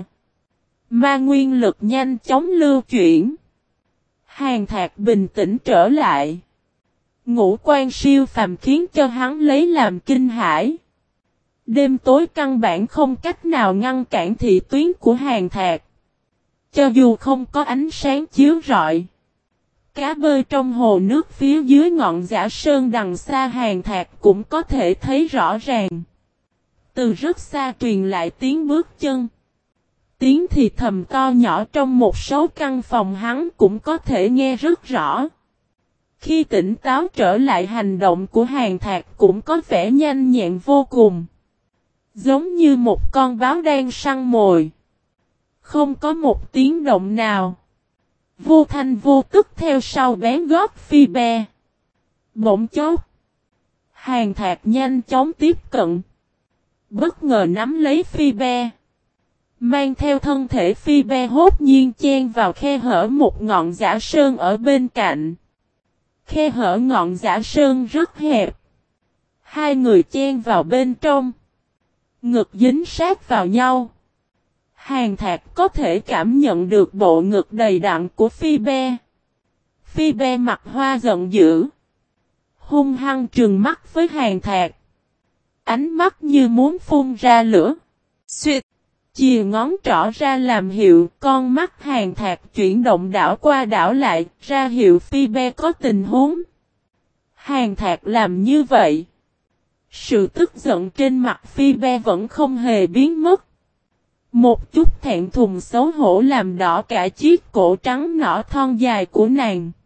Ma nguyên lực nhanh chóng lưu chuyển. Hàng Thạc bình tĩnh trở lại. Ngũ quan siêu phàm khiến cho hắn lấy làm kinh hãi. Đêm tối căn bản không cách nào ngăn cản thị tuyến của Hàng Thạc. Cho dù không có ánh sáng chiếu rọi. Cá bơi trong hồ nước phía dưới ngọn Giả Sơn đằng xa Hàng Thạc cũng có thể thấy rõ ràng. Từ rất xa truyền lại tiếng bước chân. Tiếng thì thầm to nhỏ trong một số căn phòng hắn cũng có thể nghe rất rõ. Khi tỉnh táo trở lại hành động của Hàng Thạc cũng có vẻ nhanh nhẹn vô cùng. Giống như một con báo đang săn mồi. Không có một tiếng động nào. Vô thanh vô tức theo sau bén gót Phoebe. Bỗng chốc. Hàng Thạc nhanh chóng tiếp cận. Bất ngờ nắm lấy Phoebe. Mang theo thân thể Phoebe hốt nhiên chen vào khe hở một ngọn Giả Sơn ở bên cạnh. Khe hở ngọn Giả Sơn rất hẹp. Hai người chen vào bên trong. Ngực dính sát vào nhau. Hàng Thạc có thể cảm nhận được bộ ngực đầy đặn của Phoebe. Phoebe mặt hoa giận dữ. Hung hăng trừng mắt với Hàng Thạc. Ánh mắt như muốn phun ra lửa. Xuyệt. Chìa ngón trỏ ra làm hiệu. Con mắt Hàng Thạc chuyển động đảo qua đảo lại. Ra hiệu Phoebe có tình huống. Hàng Thạc làm như vậy. Sự tức giận trên mặt Phoebe vẫn không hề biến mất. Một chút thẹn thùng xấu hổ làm đỏ cả chiếc cổ trắng nõn thon dài của nàng.